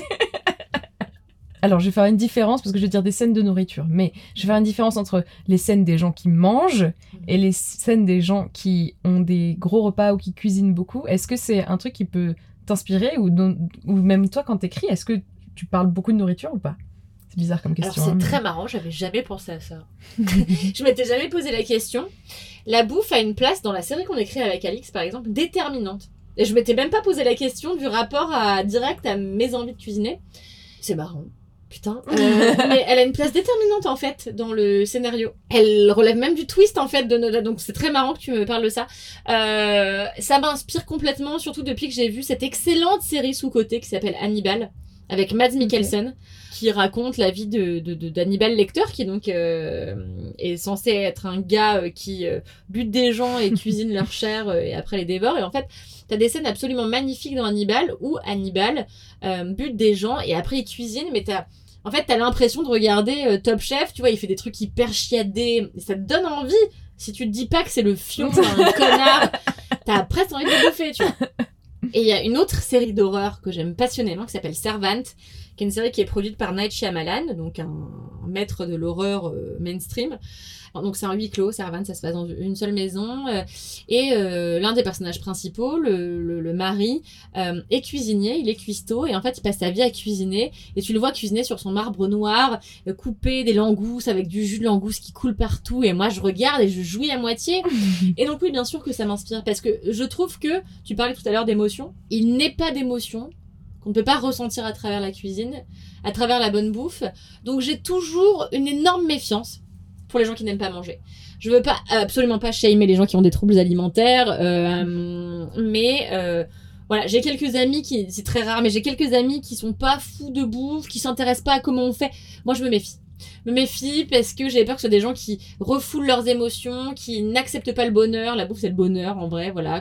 Alors, je vais faire une différence, parce que je vais dire des scènes de nourriture, mais je vais faire une différence entre les scènes des gens qui mangent et les scènes des gens qui ont des gros repas ou qui cuisinent beaucoup. Est-ce que c'est un truc qui peut t'inspirer ou même toi, quand t'écris, est-ce que tu parles beaucoup de nourriture ou pas ? C'est bizarre comme question. Alors, c'est très marrant, j'avais jamais pensé à ça. Je m'étais jamais posé la question. La bouffe a une place dans la série qu'on écrit avec Alix, par exemple, déterminante. Et je m'étais même pas posé la question du rapport direct à mes envies de cuisiner. C'est marrant. Putain. Mais elle a une place déterminante, en fait, dans le scénario. Elle relève même du twist, en fait, de Noda. Donc, c'est très marrant que tu me parles de ça. Ça m'inspire complètement, surtout depuis que j'ai vu cette excellente série sous-cotée qui s'appelle Hannibal, avec Mads Mikkelsen, qui raconte la vie d'Hannibal Lecter, qui donc est censé être un gars qui bute des gens et cuisine leur chair et après les dévore. Et en fait, t'as des scènes absolument magnifiques dans Hannibal où Hannibal bute des gens et après il cuisine, mais t'as l'impression de regarder Top Chef, tu vois, il fait des trucs hyper chiadés, et ça te donne envie. Si tu te dis pas que c'est le fion d'un connard, t'as presque envie de le bouffer, tu vois. Et il y a une autre série d'horreur que j'aime passionnément qui s'appelle Servant, qui est une série qui est produite par Night Shyamalan, donc un maître de l'horreur mainstream. Donc c'est un huis clos, Servant, ça se passe dans une seule maison. Et l'un des personnages principaux, le mari, est cuisinier, il est cuistot, et en fait il passe sa vie à cuisiner, et tu le vois cuisiner sur son marbre noir, couper des langousses avec du jus de langouste qui coule partout, et moi je regarde et je jouis à moitié. Et donc oui, bien sûr que ça m'inspire, parce que je trouve que, tu parlais tout à l'heure d'émotion, il n'est pas d'émotion qu'on ne peut pas ressentir à travers la cuisine, à travers la bonne bouffe. Donc j'ai toujours une énorme méfiance pour les gens qui n'aiment pas manger. Je veux pas, absolument pas shamer les gens qui ont des troubles alimentaires, mais voilà, j'ai quelques amis c'est très rare, mais j'ai quelques amis qui sont pas fous de bouffe, qui s'intéressent pas à comment on fait. Moi, je me méfie. Je me méfie parce que j'ai peur que ce soit des gens qui refoulent leurs émotions, qui n'acceptent pas le bonheur. La bouffe, c'est le bonheur, en vrai, voilà,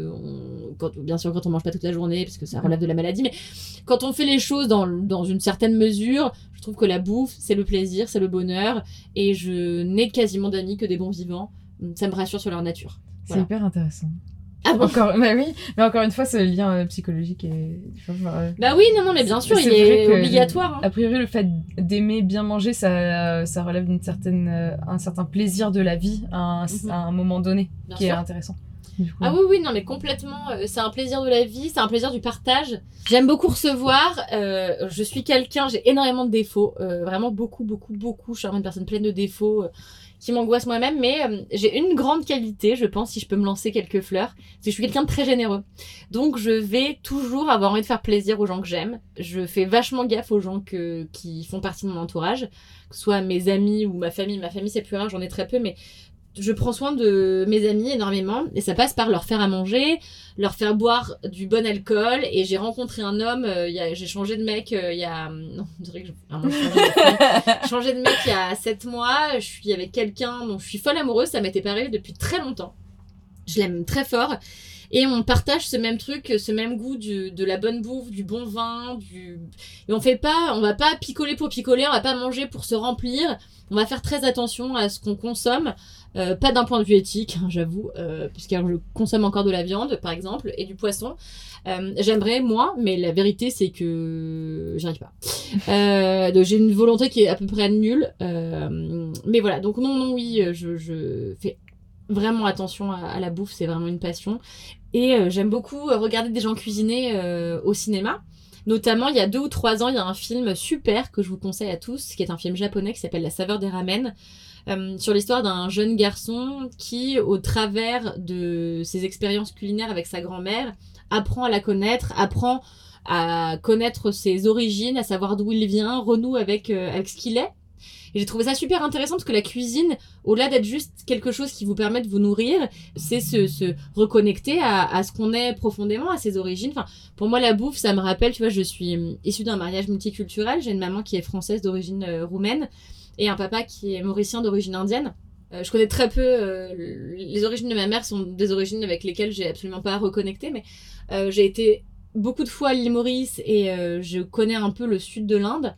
bien sûr, quand on mange pas toute la journée, parce que ça relève de la maladie, mais quand on fait les choses dans une certaine mesure, je trouve que la bouffe, c'est le plaisir, c'est le bonheur, et je n'ai quasiment d'amis que des bons vivants. Ça me rassure sur leur nature. Voilà. C'est hyper intéressant. Ah bon ? Bah oui, mais encore une fois, ce lien psychologique est... Bah oui, non, mais bien sûr, il est obligatoire. A priori, le fait d'aimer bien manger, ça relève un certain plaisir de la vie à un moment donné, bien qui sûr. Est intéressant. Ah oui, non, mais complètement. C'est un plaisir de la vie, c'est un plaisir du partage. J'aime beaucoup recevoir. Je suis quelqu'un, j'ai énormément de défauts. Vraiment beaucoup. Je suis vraiment une personne pleine de défauts qui m'angoisse moi-même. Mais j'ai une grande qualité, je pense, si je peux me lancer quelques fleurs. C'est que je suis quelqu'un de très généreux. Donc je vais toujours avoir envie de faire plaisir aux gens que j'aime. Je fais vachement gaffe aux gens qui font partie de mon entourage, que ce soit mes amis ou ma famille. Ma famille, c'est plus rare, j'en ai très peu, mais je prends soin de mes amis énormément et ça passe par leur faire à manger, leur faire boire du bon alcool. Et j'ai rencontré un homme, j'ai changé de mec il y a... Non, je dirais que j'ai changé de mec il y a 7 mois. Je suis avec quelqu'un dont je suis folle amoureuse, ça m'était pas arrivé depuis très longtemps. Je l'aime très fort. Et on partage ce même truc, ce même goût de la bonne bouffe, du bon vin, et on va pas picoler pour picoler, on va pas manger pour se remplir. On va faire très attention à ce qu'on consomme, pas d'un point de vue éthique, hein, j'avoue, puisque je consomme encore de la viande, par exemple, et du poisson. J'aimerais moins, mais la vérité, c'est que j'y arrive pas. Donc j'ai une volonté qui est à peu près nulle. Mais voilà, donc non, oui, je fais vraiment attention à la bouffe, c'est vraiment une passion. Et j'aime beaucoup regarder des gens cuisiner au cinéma. Notamment, il y a 2 ou 3 ans, il y a un film super que je vous conseille à tous, qui est un film japonais qui s'appelle La saveur des ramen, sur l'histoire d'un jeune garçon qui, au travers de ses expériences culinaires avec sa grand-mère, apprend à la connaître, apprend à connaître ses origines, à savoir d'où il vient, renoue avec ce qu'il est. Et j'ai trouvé ça super intéressant parce que la cuisine, au-delà d'être juste quelque chose qui vous permet de vous nourrir, c'est se reconnecter à ce qu'on est profondément, à ses origines. Enfin, pour moi, la bouffe, ça me rappelle, tu vois, je suis issue d'un mariage multiculturel. J'ai une maman qui est française d'origine roumaine et un papa qui est mauricien d'origine indienne. Je connais très peu les origines de ma mère, sont des origines avec lesquelles j'ai absolument pas reconnecté, mais j'ai été beaucoup de fois à l'île Maurice et je connais un peu le sud de l'Inde.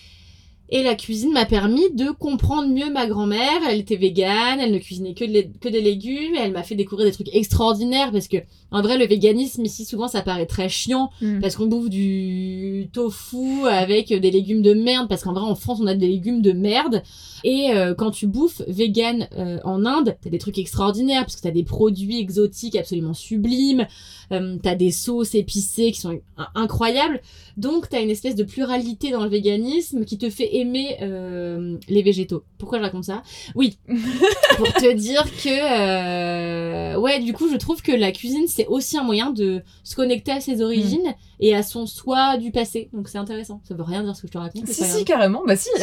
Et la cuisine m'a permis de comprendre mieux ma grand-mère. Elle était végane, elle ne cuisinait que des légumes. Et elle m'a fait découvrir des trucs extraordinaires parce que, en vrai, le véganisme, ici, souvent, ça paraît très chiant parce qu'on bouffe du tofu avec des légumes de merde parce qu'en vrai, en France, on a des légumes de merde. Et quand tu bouffes vegan en Inde, t'as des trucs extraordinaires parce que t'as des produits exotiques absolument sublimes. T'as des sauces épicées qui sont incroyables. Donc, t'as une espèce de pluralité dans le véganisme qui te fait aimer les végétaux. Pourquoi je raconte ça ? Oui, pour te dire que... ouais, du coup, je trouve que la cuisine, c'est aussi un moyen de se connecter à ses origines et à son soi du passé. Donc, c'est intéressant. Ça veut rien dire ce que je te raconte. Si, carrément. Bah si.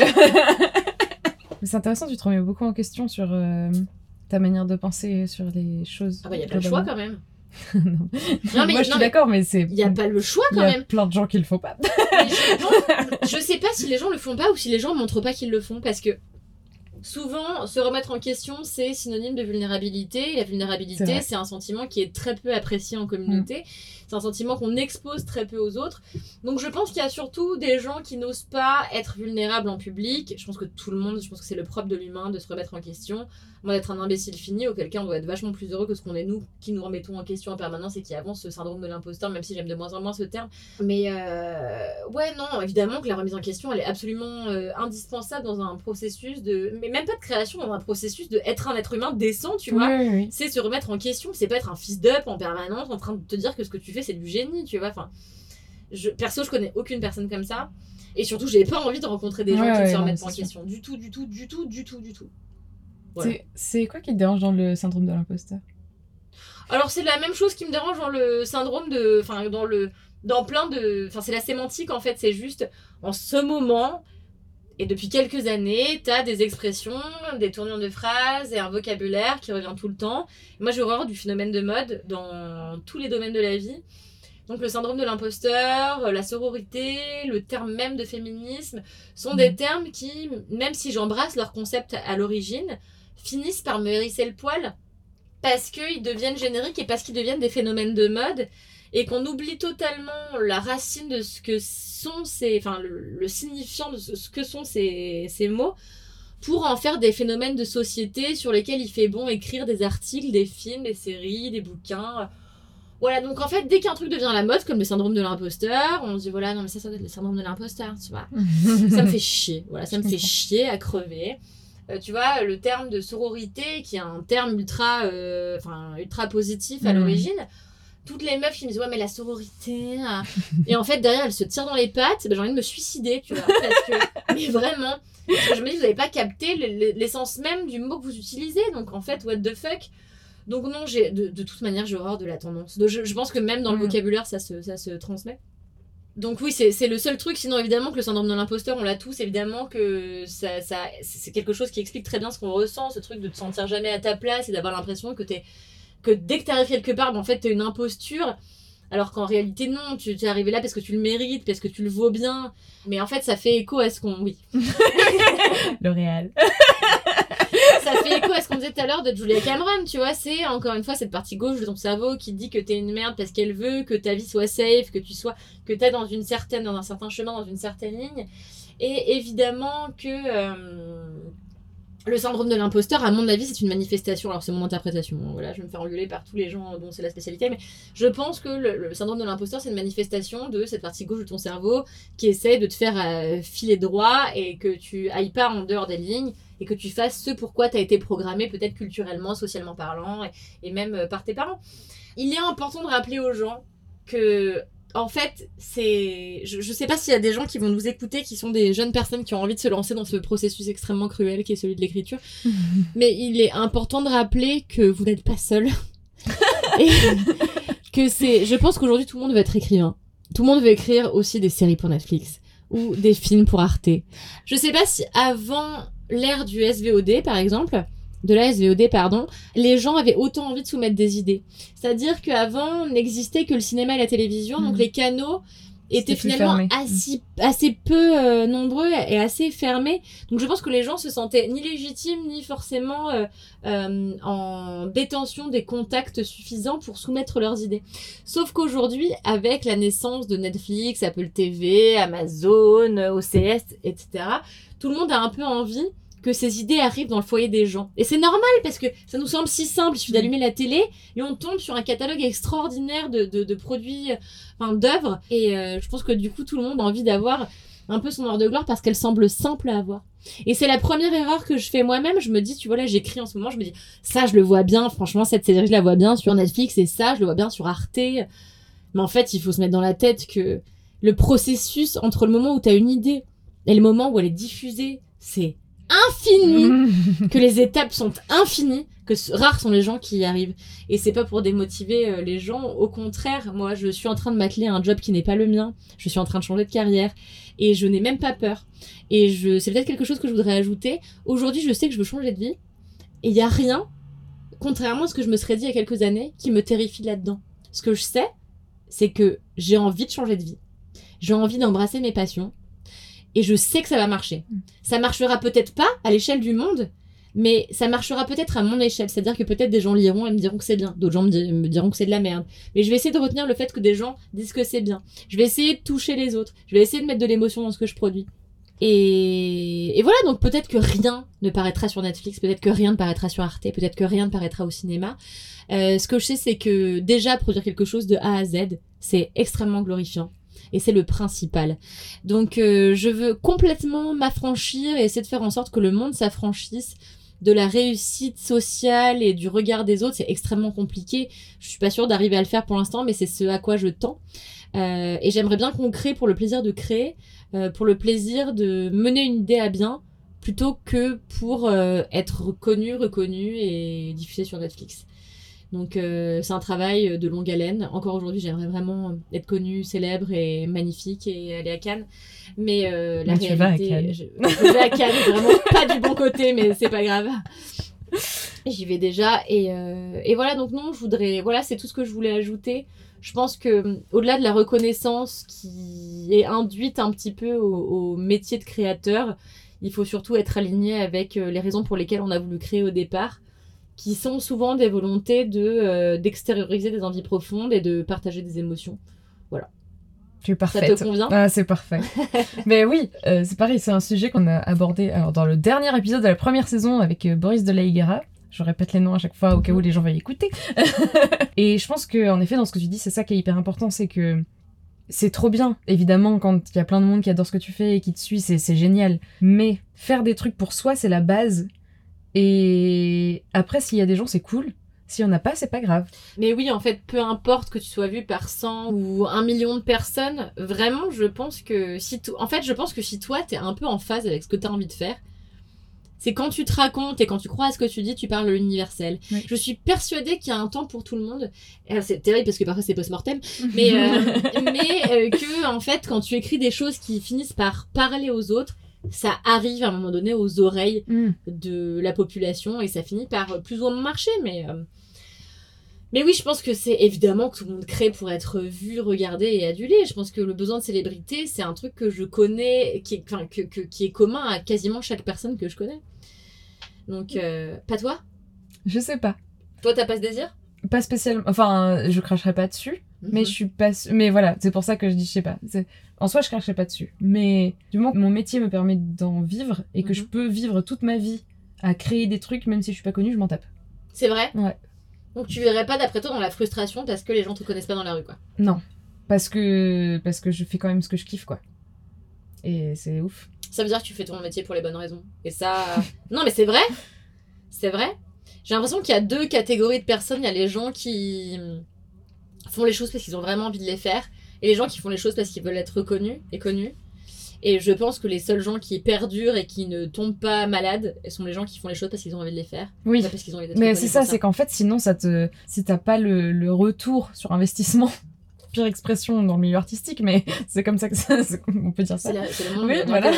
C'est intéressant, tu te remets beaucoup en question sur ta manière de penser sur les choses. Ah bah, il y a pas le choix quand même. Non, mais moi je suis d'accord, mais c'est... Il n'y a pas le choix quand même. Il y a plein de gens qui le font pas. Je sais pas si les gens le font pas ou si les gens montrent pas qu'ils le font, parce que souvent, se remettre en question, c'est synonyme de vulnérabilité. Et la vulnérabilité, c'est un sentiment qui est très peu apprécié en communauté. C'est un sentiment qu'on expose très peu aux autres. Donc je pense qu'il y a surtout des gens qui n'osent pas être vulnérables en public. Je pense que c'est le propre de l'humain de se remettre en question. Moi, d'être un imbécile fini, auquel cas on doit être vachement plus heureux que ce qu'on est nous, qui nous remettons en question en permanence et qui avons ce syndrome de l'imposteur, même si j'aime de moins en moins ce terme. Mais ouais, non, évidemment que la remise en question, elle est absolument indispensable dans un processus mais même pas de création, dans un processus de être un être humain décent, tu vois. Oui. C'est se remettre en question, c'est pas être un fils d'up en permanence en train de te dire que ce que tu fais c'est du génie, tu vois. Enfin, perso, je connais aucune personne comme ça. Et surtout, j'ai pas envie de rencontrer des gens qui ne se remettent pas en question. Du tout. Voilà. C'est quoi qui te dérange dans le syndrome de l'imposteur ? Alors, c'est la même chose qui me dérange dans le syndrome de... Enfin, dans plein de... Enfin, c'est la sémantique, en fait. C'est juste, en ce moment, et depuis quelques années, t'as des expressions, des tournures de phrases et un vocabulaire qui revient tout le temps. Moi, j'ai horreur du phénomène de mode dans tous les domaines de la vie. Donc le syndrome de l'imposteur, la sororité, le terme même de féminisme sont des termes qui, même si j'embrasse leur concept à l'origine, finissent par me hérisser le poil parce qu'ils deviennent génériques et parce qu'ils deviennent des phénomènes de mode et qu'on oublie totalement la racine de ce que sont le signifiant de ce que sont ces mots pour en faire des phénomènes de société sur lesquels il fait bon écrire des articles, des films, des séries, des bouquins... Voilà, donc en fait, dès qu'un truc devient la mode, comme le syndrome de l'imposteur, on se dit, voilà, non mais ça doit être le syndrome de l'imposteur, tu vois. Ça me fait chier, voilà, ça me fait chier à crever. Tu vois, le terme de sororité, qui est un terme ultra positif à l'origine, toutes les meufs qui me disent, ouais, mais la sororité... Et en fait, derrière, elles se tirent dans les pattes, j'ai envie de me suicider, tu vois, parce que... Mais vraiment, parce que je me dis, vous n'avez pas capté l'essence même du mot que vous utilisez, donc en fait, what the fuck. Donc non, de toute manière, j'ai horreur de la tendance. Je pense que même dans le vocabulaire, ça se transmet. Donc oui, c'est le seul truc. Sinon, évidemment, que le syndrome de l'imposteur, on l'a tous. Évidemment que c'est quelque chose qui explique très bien ce qu'on ressent, ce truc de te sentir jamais à ta place et d'avoir l'impression que dès que t'arrives quelque part, en fait, t'es une imposture. Alors qu'en réalité, non, tu es arrivé là parce que tu le mérites, parce que tu le vaux bien. Mais en fait, ça fait écho à ce qu'on... Oui. L'Oréal. Ça fait écho à ce qu'on disait tout à l'heure de Julia Cameron, tu vois. C'est, encore une fois, cette partie gauche de ton cerveau qui dit que t'es une merde parce qu'elle veut que ta vie soit safe, que t'es dans un certain chemin, dans une certaine ligne. Et évidemment que... le syndrome de l'imposteur, à mon avis, c'est une manifestation. Alors, c'est mon interprétation. Voilà, je vais me faire engueuler par tous les gens dont c'est la spécialité. Mais je pense que le syndrome de l'imposteur, c'est une manifestation de cette partie gauche de ton cerveau qui essaie de te faire filer droit et que tu ailles pas en dehors des lignes et que tu fasses ce pourquoi tu as été programmé, peut-être culturellement, socialement parlant et même par tes parents. Il est important de rappeler aux gens que... En fait, je sais pas s'il y a des gens qui vont nous écouter, qui sont des jeunes personnes qui ont envie de se lancer dans ce processus extrêmement cruel qui est celui de l'écriture. Mais il est important de rappeler que vous n'êtes pas seul. Et que je pense qu'aujourd'hui, tout le monde veut être écrivain. Tout le monde veut écrire aussi des séries pour Netflix ou des films pour Arte. Je sais pas si avant l'ère du SVOD, par exemple... de la SVOD, pardon, les gens avaient autant envie de soumettre des idées. C'est-à-dire qu'avant, n'existait que le cinéma et la télévision, donc les canaux étaient finalement assez peu nombreux et assez fermés. Donc je pense que les gens se sentaient ni légitimes, ni forcément en détention des contacts suffisants pour soumettre leurs idées. Sauf qu'aujourd'hui, avec la naissance de Netflix, Apple TV, Amazon, OCS, etc., tout le monde a un peu envie que ces idées arrivent dans le foyer des gens. Et c'est normal parce que ça nous semble si simple. Il suffit d'allumer la télé et on tombe sur un catalogue extraordinaire de produits, d'œuvres. Et je pense que du coup, tout le monde a envie d'avoir un peu son heure de gloire parce qu'elle semble simple à avoir. Et c'est la première erreur que je fais moi-même. Je me dis, tu vois, là, j'écris en ce moment, je me dis, ça, je le vois bien. Franchement, cette série, je la vois bien sur Netflix et ça, je le vois bien sur Arte. Mais en fait, il faut se mettre dans la tête que le processus entre le moment où tu as une idée et le moment où elle est diffusée, c'est infini, que les étapes sont infinies, que rares sont les gens qui y arrivent. Et c'est pas pour démotiver les gens, au contraire, moi je suis en train de m'atteler à un job qui n'est pas le mien, je suis en train de changer de carrière et je n'ai même pas peur. Et c'est peut-être quelque chose que je voudrais ajouter. Aujourd'hui, je sais que je veux changer de vie et il y a rien, contrairement à ce que je me serais dit il y a quelques années, qui me terrifie là-dedans. Ce que je sais, c'est que j'ai envie de changer de vie. J'ai envie d'embrasser mes passions. Et je sais que ça va marcher. Ça marchera peut-être pas à l'échelle du monde, mais ça marchera peut-être à mon échelle. C'est-à-dire que peut-être des gens liront et me diront que c'est bien. D'autres gens me diront que c'est de la merde. Mais je vais essayer de retenir le fait que des gens disent que c'est bien. Je vais essayer de toucher les autres. Je vais essayer de mettre de l'émotion dans ce que je produis. Et voilà, donc peut-être que rien ne paraîtra sur Netflix, peut-être que rien ne paraîtra sur Arte, peut-être que rien ne paraîtra au cinéma. Ce que je sais, c'est que déjà produire quelque chose de A à Z, c'est extrêmement glorifiant. Et c'est le principal. Donc je veux complètement m'affranchir et essayer de faire en sorte que le monde s'affranchisse de la réussite sociale et du regard des autres. C'est extrêmement compliqué. Je suis pas sûre d'arriver à le faire pour l'instant, mais c'est ce à quoi je tends. Et j'aimerais bien qu'on crée pour le plaisir de créer, pour le plaisir de mener une idée à bien, plutôt que pour être reconnu et diffusé sur Netflix. Donc c'est un travail de longue haleine. Encore aujourd'hui, j'aimerais vraiment être connue, célèbre et magnifique et aller à Cannes. Mais la réalité, tu vas à Cannes. Je vais à Cannes, vraiment pas du bon côté, mais c'est pas grave. J'y vais déjà et voilà. Donc non, voilà, c'est tout ce que je voulais ajouter. Je pense que au-delà de la reconnaissance qui est induite un petit peu au métier de créateur, il faut surtout être aligné avec les raisons pour lesquelles on a voulu créer au départ, qui sont souvent des volontés d'extérioriser des envies profondes et de partager des émotions. Voilà. Tu es parfaite. Ça te convient ? Ah, c'est parfait. Mais oui, c'est pareil, c'est un sujet qu'on a abordé dans le dernier épisode de la première saison avec Boris de la Higuera. Je répète les noms à chaque fois au cas où les gens veulent écouter. Et je pense qu'en effet, dans ce que tu dis, c'est ça qui est hyper important, c'est que c'est trop bien, évidemment, quand il y a plein de monde qui adore ce que tu fais et qui te suit, c'est génial. Mais faire des trucs pour soi, c'est la base. Et après, s'il y a des gens, c'est cool. S'il y en a pas, c'est pas grave. Mais oui, en fait, peu importe que tu sois vu par 100 ou 1 million de personnes, vraiment, je pense que si toi, t'es un peu en phase avec ce que t'as envie de faire, C'est quand tu te racontes et quand tu crois à ce que tu dis, tu parles l'universel. Oui. Je suis persuadée qu'il y a un temps pour tout le monde. C'est terrible parce que parfois c'est post-mortem, mais que en fait, quand tu écris des choses qui finissent par parler aux autres, ça arrive à un moment donné aux oreilles de la population et ça finit par plus ou moins marcher. Mais oui, je pense que c'est évidemment que tout le monde crée pour être vu, regardé et adulé. Je pense que le besoin de célébrité, c'est un truc que je connais, qui est commun à quasiment chaque personne que je connais. Donc, pas toi ? Je sais pas. Toi, t'as pas ce désir ? Pas spécialement. Enfin, je cracherai pas dessus, mais je suis pas. Mais voilà, c'est pour ça que je dis, je sais pas. En soi, je cracherai pas dessus. Mais du moment que mon métier me permet d'en vivre et que je peux vivre toute ma vie à créer des trucs, même si je suis pas connue, je m'en tape. C'est vrai ? Ouais. Donc tu verrais pas, d'après toi, dans la frustration parce que les gens te connaissent pas dans la rue, quoi. Non. Parce que je fais quand même ce que je kiffe, quoi. Et c'est ouf. Ça veut dire que tu fais ton métier pour les bonnes raisons. Et ça... Non, mais c'est vrai. C'est vrai. J'ai l'impression qu'il y a deux catégories de personnes. Il y a les gens qui font les choses parce qu'ils ont vraiment envie de les faire. Et les gens qui font les choses parce qu'ils veulent être reconnus et connus. Et je pense que les seuls gens qui perdurent et qui ne tombent pas malades sont les gens qui font les choses parce qu'ils ont envie de les faire. Oui. Pas parce qu'ils ont envie d'être Mais reconnus c'est ça, pour c'est qu'en fait, sinon, si t'as pas le retour sur investissement, pire expression dans le milieu artistique, mais c'est comme ça que on peut dire ça. C'est le monde. Oui, dans voilà.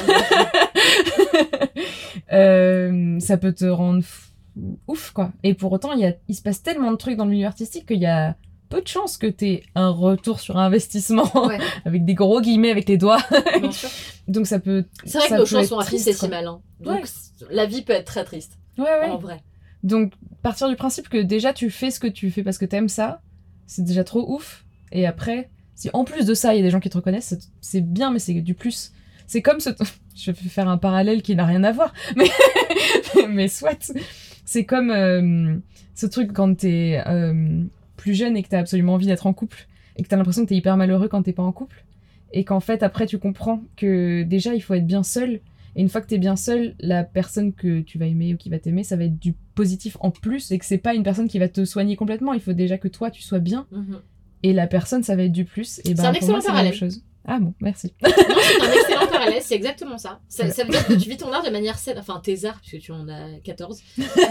lequel Ça peut te rendre ouf, quoi. Et pour autant, il se passe tellement de trucs dans le milieu artistique qu'il y a peu de chances que t'aies un retour sur investissement, Ouais. avec des gros guillemets avec les doigts. Bien sûr. Donc ça peut. C'est vrai que nos chansons tristes, c'est si malin. Donc la vie peut être très triste. Ouais. En vrai. Donc partir du principe que déjà tu fais ce que tu fais parce que t'aimes ça, c'est déjà trop ouf. Et après, si en plus de ça, il y a des gens qui te reconnaissent, c'est bien, mais c'est du plus. C'est comme je vais faire un parallèle qui n'a rien à voir, mais soit. C'est comme ce truc quand t'es plus jeune et que t'as absolument envie d'être en couple et que t'as l'impression que t'es hyper malheureux quand t'es pas en couple et qu'en fait après tu comprends que déjà il faut être bien seul et une fois que t'es bien seul, la personne que tu vas aimer ou qui va t'aimer, ça va être du positif en plus et que c'est pas une personne qui va te soigner complètement, il faut déjà que toi tu sois bien et la personne ça va être du plus et c'est un excellent c'est la même chose. Ah bon, merci. Non, c'est un excellent parallèle, c'est exactement ça. Ça veut dire que tu vis ton art de manière saine, enfin tes arts, puisque tu en as 14,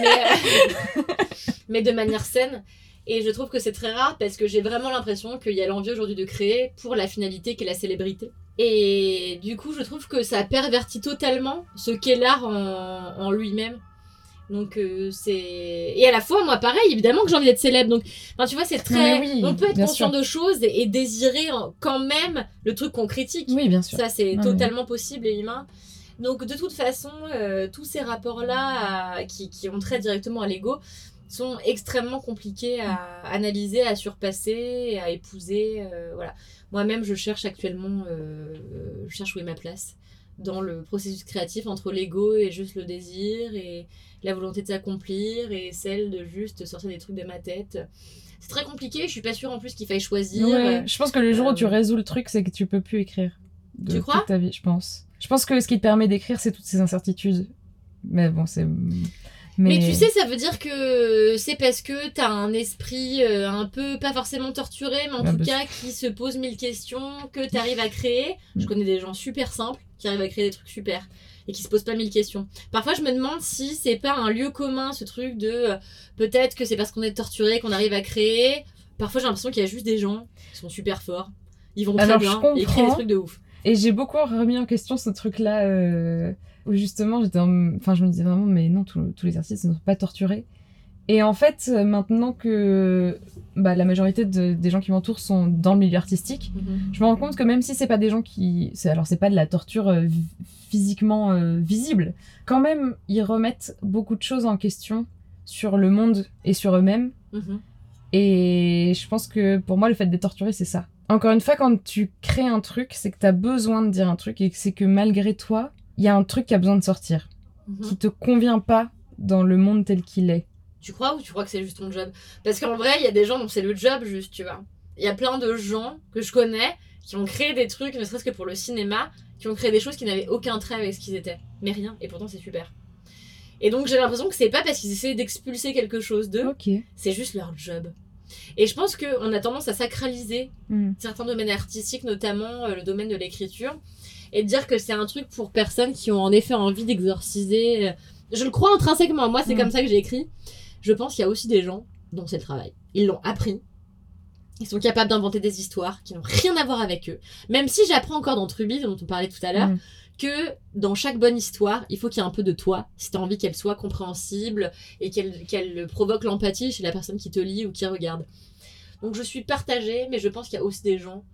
mais de manière saine. Et je trouve que c'est très rare parce que j'ai vraiment l'impression qu'il y a l'envie aujourd'hui de créer pour la finalité qui est la célébrité. Et du coup, je trouve que ça pervertit totalement ce qu'est l'art en lui-même. Donc c'est... Et à la fois, moi pareil, évidemment que j'ai envie d'être célèbre. Donc, enfin, tu vois, c'est très... Oui, on peut être conscient sûr. de choses et désirer quand même le truc qu'on critique. Oui, bien sûr. Ça, c'est totalement possible et humain. Donc de toute façon, tous ces rapports-là qui ont trait directement à l'ego sont extrêmement compliqués à analyser, à surpasser, à épouser. Voilà. Moi-même, je cherche actuellement je cherche où est ma place dans le processus créatif entre l'ego et juste le désir et la volonté de s'accomplir et celle de juste sortir des trucs de ma tête. C'est très compliqué, je suis pas sûre en plus qu'il faille choisir. Ouais, je pense que le jour où tu résous le truc, c'est que tu peux plus écrire. Tu crois ? Toute ta vie, je pense. Je pense que ce qui te permet d'écrire, c'est toutes ces incertitudes. Mais bon, c'est... Mais tu sais, ça veut dire que c'est parce que t'as un esprit un peu, pas forcément torturé, mais en tout cas qui se pose 1000 questions, que t'arrives à créer. Je connais des gens super simples qui arrivent à créer des trucs super et qui se posent pas 1000 questions. Parfois, je me demande si c'est pas un lieu commun, ce truc de peut-être que c'est parce qu'on est torturé qu'on arrive à créer. Parfois, j'ai l'impression qu'il y a juste des gens qui sont super forts. Ils vont très bien et écrivent des trucs de ouf. Et j'ai beaucoup remis en question ce truc-là où justement je me disais vraiment mais non, tous les artistes ne sont pas torturés. Et en fait, maintenant que la majorité des gens qui m'entourent sont dans le milieu artistique, je me rends compte que même si c'est pas des gens c'est pas de la torture physiquement visible, quand même ils remettent beaucoup de choses en question sur le monde et sur eux-mêmes. Et je pense que pour moi le fait d'être torturé c'est ça. Encore une fois, quand tu crées un truc, c'est que t'as besoin de dire un truc et que c'est que malgré toi, il y a un truc qui a besoin de sortir, qui te convient pas dans le monde tel qu'il est. Tu crois ou tu crois que c'est juste ton job ? Parce qu'en vrai, il y a des gens dont c'est le job juste, tu vois. Il y a plein de gens que je connais qui ont créé des trucs, ne serait-ce que pour le cinéma, qui ont créé des choses qui n'avaient aucun trait avec ce qu'ils étaient. Mais rien, et pourtant c'est super. Et donc j'ai l'impression que c'est pas parce qu'ils essaient d'expulser quelque chose d'eux, c'est juste leur job. Et je pense qu'on a tendance à sacraliser certains domaines artistiques, notamment le domaine de l'écriture, et de dire que c'est un truc pour personnes qui ont en effet envie d'exorciser Je le crois intrinsèquement. Moi, c'est comme ça que j'ai écrit. Je pense qu'il y a aussi des gens dont c'est le travail. Ils l'ont appris. Ils sont capables d'inventer des histoires qui n'ont rien à voir avec eux. Même si j'apprends encore dans Truby, dont on parlait tout à l'heure, que dans chaque bonne histoire, il faut qu'il y ait un peu de toi, si tu as envie qu'elle soit compréhensible et qu'elle provoque l'empathie chez la personne qui te lit ou qui regarde. Donc je suis partagée, mais je pense qu'il y a aussi des gens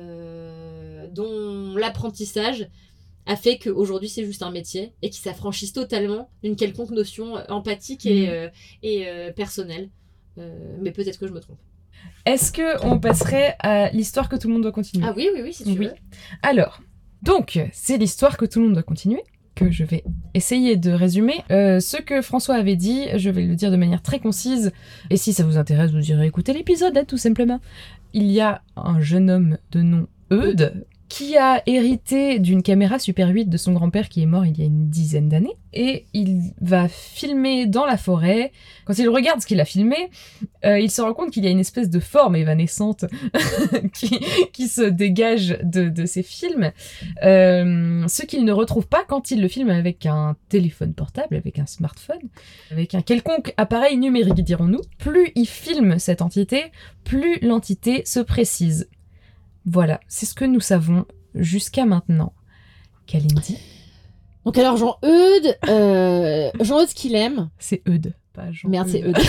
dont l'apprentissage a fait qu'aujourd'hui c'est juste un métier et qui s'affranchissent totalement d'une quelconque notion empathique et personnelle. Mais peut-être que je me trompe. Est-ce qu'on passerait à l'histoire que tout le monde doit continuer ? Ah oui, si tu veux. Alors, donc, c'est l'histoire que tout le monde doit continuer, que je vais essayer de résumer. Ce que François avait dit, je vais le dire de manière très concise, et si ça vous intéresse, vous irez écouter l'épisode, tout simplement. Il y a un jeune homme de nom Eudes, qui a hérité d'une caméra Super 8 de son grand-père qui est mort il y a une dizaine d'années. Et il va filmer dans la forêt. Quand il regarde ce qu'il a filmé, il se rend compte qu'il y a une espèce de forme évanescente qui se dégage de ses films. Ce qu'il ne retrouve pas quand il le filme avec un téléphone portable, avec un smartphone, avec un quelconque appareil numérique, dirons-nous. Plus il filme cette entité, plus l'entité se précise. Voilà, c'est ce que nous savons jusqu'à maintenant. Kalindi. Donc alors Jean-Eudes, ce qu'il aime... C'est Eudes, pas Jean. Merde, c'est Eudes.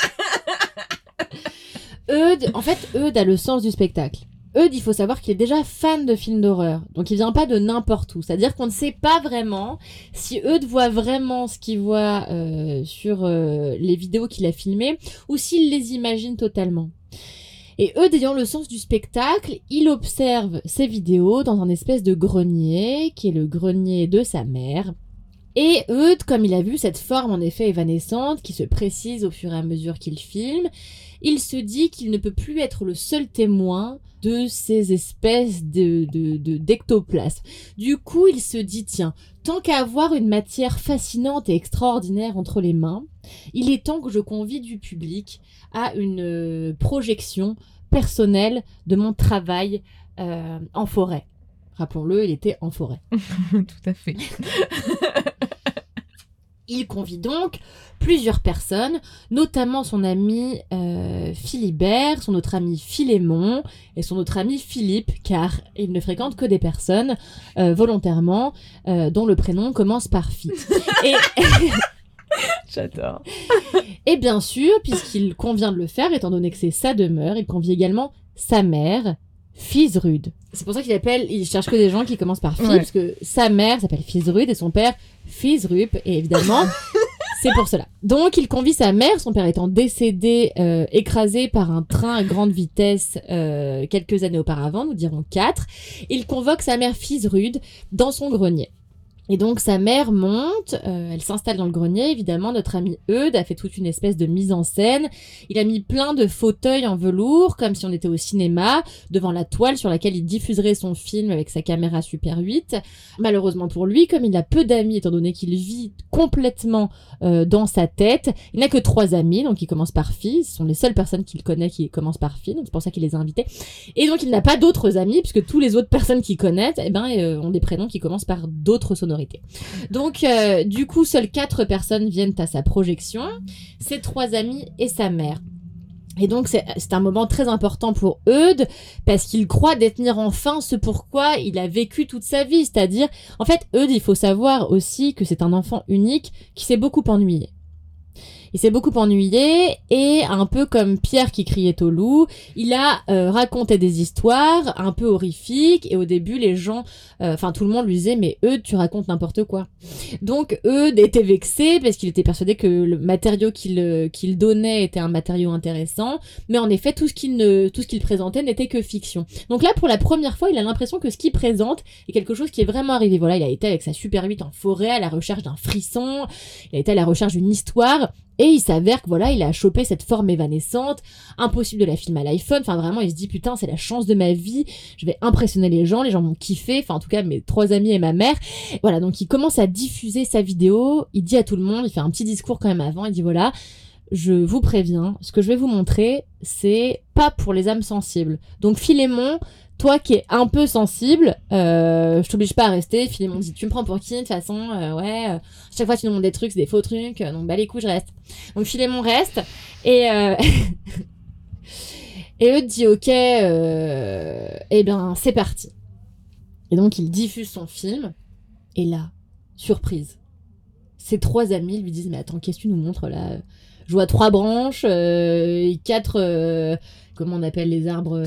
Eudes a le sens du spectacle. Eudes, il faut savoir qu'il est déjà fan de films d'horreur. Donc il vient pas de n'importe où. C'est-à-dire qu'on ne sait pas vraiment si Eudes voit vraiment ce qu'il voit sur les vidéos qu'il a filmées ou s'il les imagine totalement. Et Eudes, ayant le sens du spectacle, il observe ces vidéos dans un espèce de grenier, qui est le grenier de sa mère. Et Eudes, comme il a vu cette forme en effet évanescente, qui se précise au fur et à mesure qu'il filme, il se dit qu'il ne peut plus être le seul témoin de ces espèces d'ectoplasmes. Du coup, il se dit, tiens, tant qu'à avoir une matière fascinante et extraordinaire entre les mains, il est temps que je convie du public à une projection personnelle de mon travail en forêt. Rappelons-le, il était en forêt. Tout à fait. Il convie donc plusieurs personnes, notamment son ami Philibert, son autre ami Philémon et son autre ami Philippe, car il ne fréquente que des personnes volontairement dont le prénom commence par Phi. Et... J'adore. Et bien sûr, puisqu'il convient de le faire, étant donné que c'est sa demeure, il convie également sa mère, Fiserude. C'est pour ça il cherche que des gens qui commencent par Phi, parce que sa mère s'appelle Fiserude et son père Fiserup, et évidemment, c'est pour cela. Donc, il convie sa mère, son père étant décédé, écrasé par un train à grande vitesse quelques années auparavant, nous dirons 4. Il convoque sa mère Fiserude dans son grenier. Et donc sa mère monte, elle s'installe dans le grenier, évidemment, notre ami Eudes a fait toute une espèce de mise en scène, il a mis plein de fauteuils en velours, comme si on était au cinéma, devant la toile sur laquelle il diffuserait son film avec sa caméra Super 8. Malheureusement pour lui, comme il a peu d'amis, étant donné qu'il vit complètement dans sa tête, il n'a que 3 amis, donc il commence par Phi, ce sont les seules personnes qu'il connaît qui commencent par Phi, donc c'est pour ça qu'il les a invités. Et donc il n'a pas d'autres amis, puisque tous les autres personnes qu'il connaît, ont des prénoms qui commencent par d'autres sonorités. Donc, du coup, seules 4 personnes viennent à sa projection, ses 3 amis et sa mère. Et donc, c'est un moment très important pour Eudes, parce qu'il croit détenir enfin ce pourquoi il a vécu toute sa vie. C'est-à-dire, en fait, Eudes, il faut savoir aussi que c'est un enfant unique qui s'est beaucoup ennuyé. Il s'est beaucoup ennuyé et un peu comme Pierre qui criait au loup, il a raconté des histoires un peu horrifiques et au début les gens, tout le monde lui disait mais Eudes tu racontes n'importe quoi. Donc Eudes était vexé parce qu'il était persuadé que le matériau qu'il donnait était un matériau intéressant, mais en effet tout ce qu'il présentait n'était que fiction. Donc là pour la première fois il a l'impression que ce qu'il présente est quelque chose qui est vraiment arrivé. Voilà, il a été avec sa Super 8 en forêt à la recherche d'un frisson, il a été à la recherche d'une histoire. Et il s'avère que voilà, il a chopé cette forme évanescente, impossible de la filmer à l'iPhone, enfin vraiment il se dit putain c'est la chance de ma vie, je vais impressionner les gens vont kiffer, enfin en tout cas mes 3 amis et ma mère. Voilà, donc il commence à diffuser sa vidéo, il dit à tout le monde, il fait un petit discours quand même avant, il dit voilà, je vous préviens, ce que je vais vous montrer, c'est pas pour les âmes sensibles. Donc Philémon, toi qui es un peu sensible, je t'oblige pas à rester. Philémon dit, tu me prends pour qui de toute façon, chaque fois tu nous montres des trucs, c'est des faux trucs, donc bah les coups je reste. Donc Philémon reste, et Eudes dit ok, eh bien c'est parti. Et donc il diffuse son film, et là, surprise, ses 3 amis lui disent, mais attends, qu'est-ce que tu nous montres là ? Je vois 3 branches, 4... comment on appelle les arbres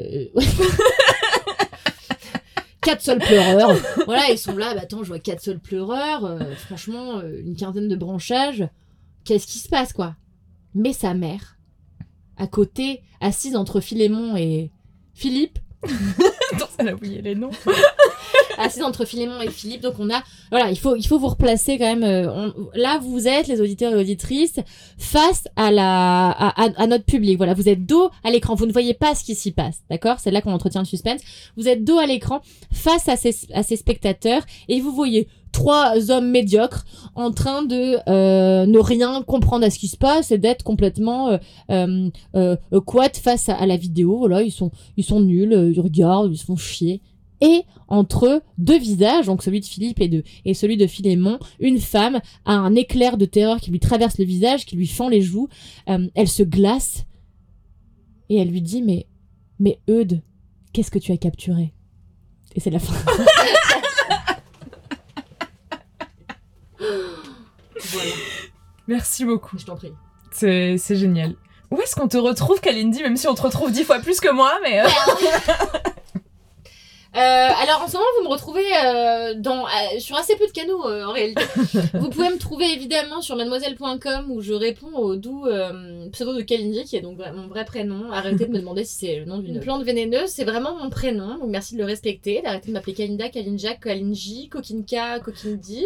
4 sols pleureurs. Voilà, ils sont là, bah attends, je vois 4 sols pleureurs, franchement, une quinzaine de branchages. Qu'est-ce qui se passe, quoi ? Mais sa mère, à côté, assise entre Philémon et Philippe... Attends, ça a oublié les noms. Assise entre Philémon et Philippe, donc on a, voilà, il faut vous replacer quand même. Là, vous êtes les auditeurs et auditrices face à notre public. Voilà, vous êtes dos à l'écran, vous ne voyez pas ce qui s'y passe, d'accord ? C'est là qu'on entretient le suspense. Vous êtes dos à l'écran face à ces spectateurs et vous voyez 3 hommes médiocres en train de ne rien comprendre à ce qui se passe et d'être complètement quat face à la vidéo. Voilà, ils sont nuls, ils regardent, ils se font chier. Et entre eux, 2 visages, donc celui de Philippe et celui de Philémon, une femme a un éclair de terreur qui lui traverse le visage, qui lui fend les joues. Elle se glace et elle lui dit mais Eudes, qu'est-ce que tu as capturé ? Et c'est la fin. Voilà. Merci beaucoup. Je t'en prie. C'est génial. Où est-ce qu'on te retrouve, Kalindi, même si on te retrouve 10 fois plus que moi, mais... Alors en ce moment vous me retrouvez sur assez peu de canaux en réalité. Vous pouvez me trouver évidemment sur mademoiselle.com où je réponds au doux pseudo de Kalindi qui est donc mon vrai prénom. Arrêtez de me demander si c'est le nom d'une plante vénéneuse, c'est vraiment mon prénom, donc merci de le respecter, d'arrêter de m'appeler Kalinda, Kalinja, Kalinji, Kokinka, Kokindi.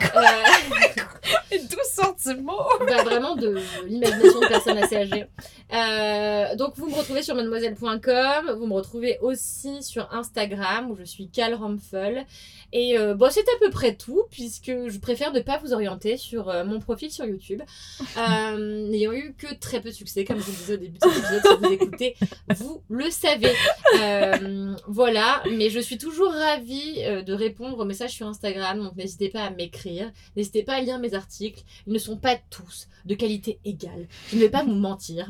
Et d'où sortent ces mots ? Bah, vraiment de l'imagination de personnes assez âgées. Donc vous me retrouvez sur mademoiselle.com, vous me retrouvez aussi sur Instagram où je suis calromfel et c'est à peu près tout puisque je préfère ne pas vous orienter sur mon profil sur YouTube n'ayant eu que très peu de succès comme je vous le disais au début de cet épisode. Si vous écoutez, vous le savez. Voilà, mais je suis toujours ravie de répondre aux messages sur Instagram, donc n'hésitez pas à m'écrire, n'hésitez pas à lire mes articles, ils ne sont pas tous de qualité égale, je ne vais pas vous mentir.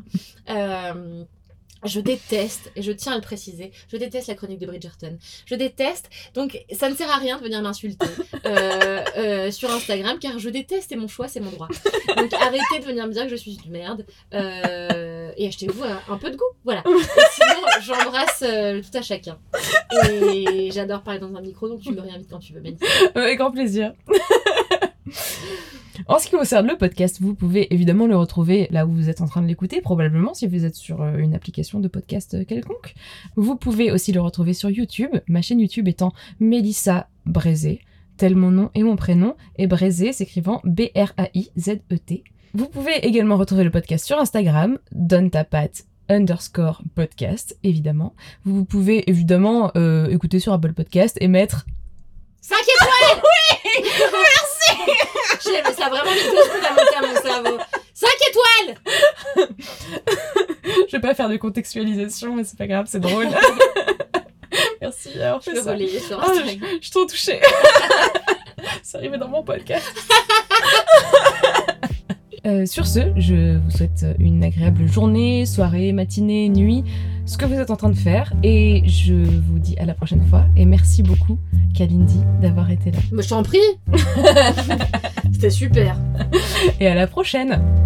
Je déteste, et je tiens à le préciser, je déteste la chronique de Bridgerton. Je déteste, donc ça ne sert à rien de venir m'insulter sur Instagram, car je déteste et mon choix, c'est mon droit. Donc arrêtez de venir me dire que je suis une merde, et achetez-vous un peu de goût, voilà. Et sinon, j'embrasse tout à chacun. Et j'adore parler dans un micro, donc tu me réinvites quand tu veux, Mélissa. Avec grand plaisir. En ce qui concerne le podcast, vous pouvez évidemment le retrouver là où vous êtes en train de l'écouter, probablement si vous êtes sur une application de podcast quelconque. Vous pouvez aussi le retrouver sur YouTube, ma chaîne YouTube étant Mélissa Brézé, tel mon nom et mon prénom, et Brézé s'écrivant B-R-A-I-Z-E-T. Vous pouvez également retrouver le podcast sur Instagram, dontapat_podcast, évidemment. Vous pouvez évidemment écouter sur Apple Podcast et mettre 5 étoiles. Oui. Merci. Mais ça a vraiment mis 2 secondes à monter à mon cerveau. 5 étoiles. Je vais pas faire de contextualisation, mais c'est pas grave, c'est drôle. Merci d'avoir fait ça. Relayer sur Instagram. Je suis trop touchée. C'est arrivé dans mon podcast. Sur ce, je vous souhaite une agréable journée, soirée, matinée, nuit, ce que vous êtes en train de faire. Et je vous dis à la prochaine fois. Et merci beaucoup, Kalindi, d'avoir été là. Mais je t'en prie. C'était super. Et à la prochaine.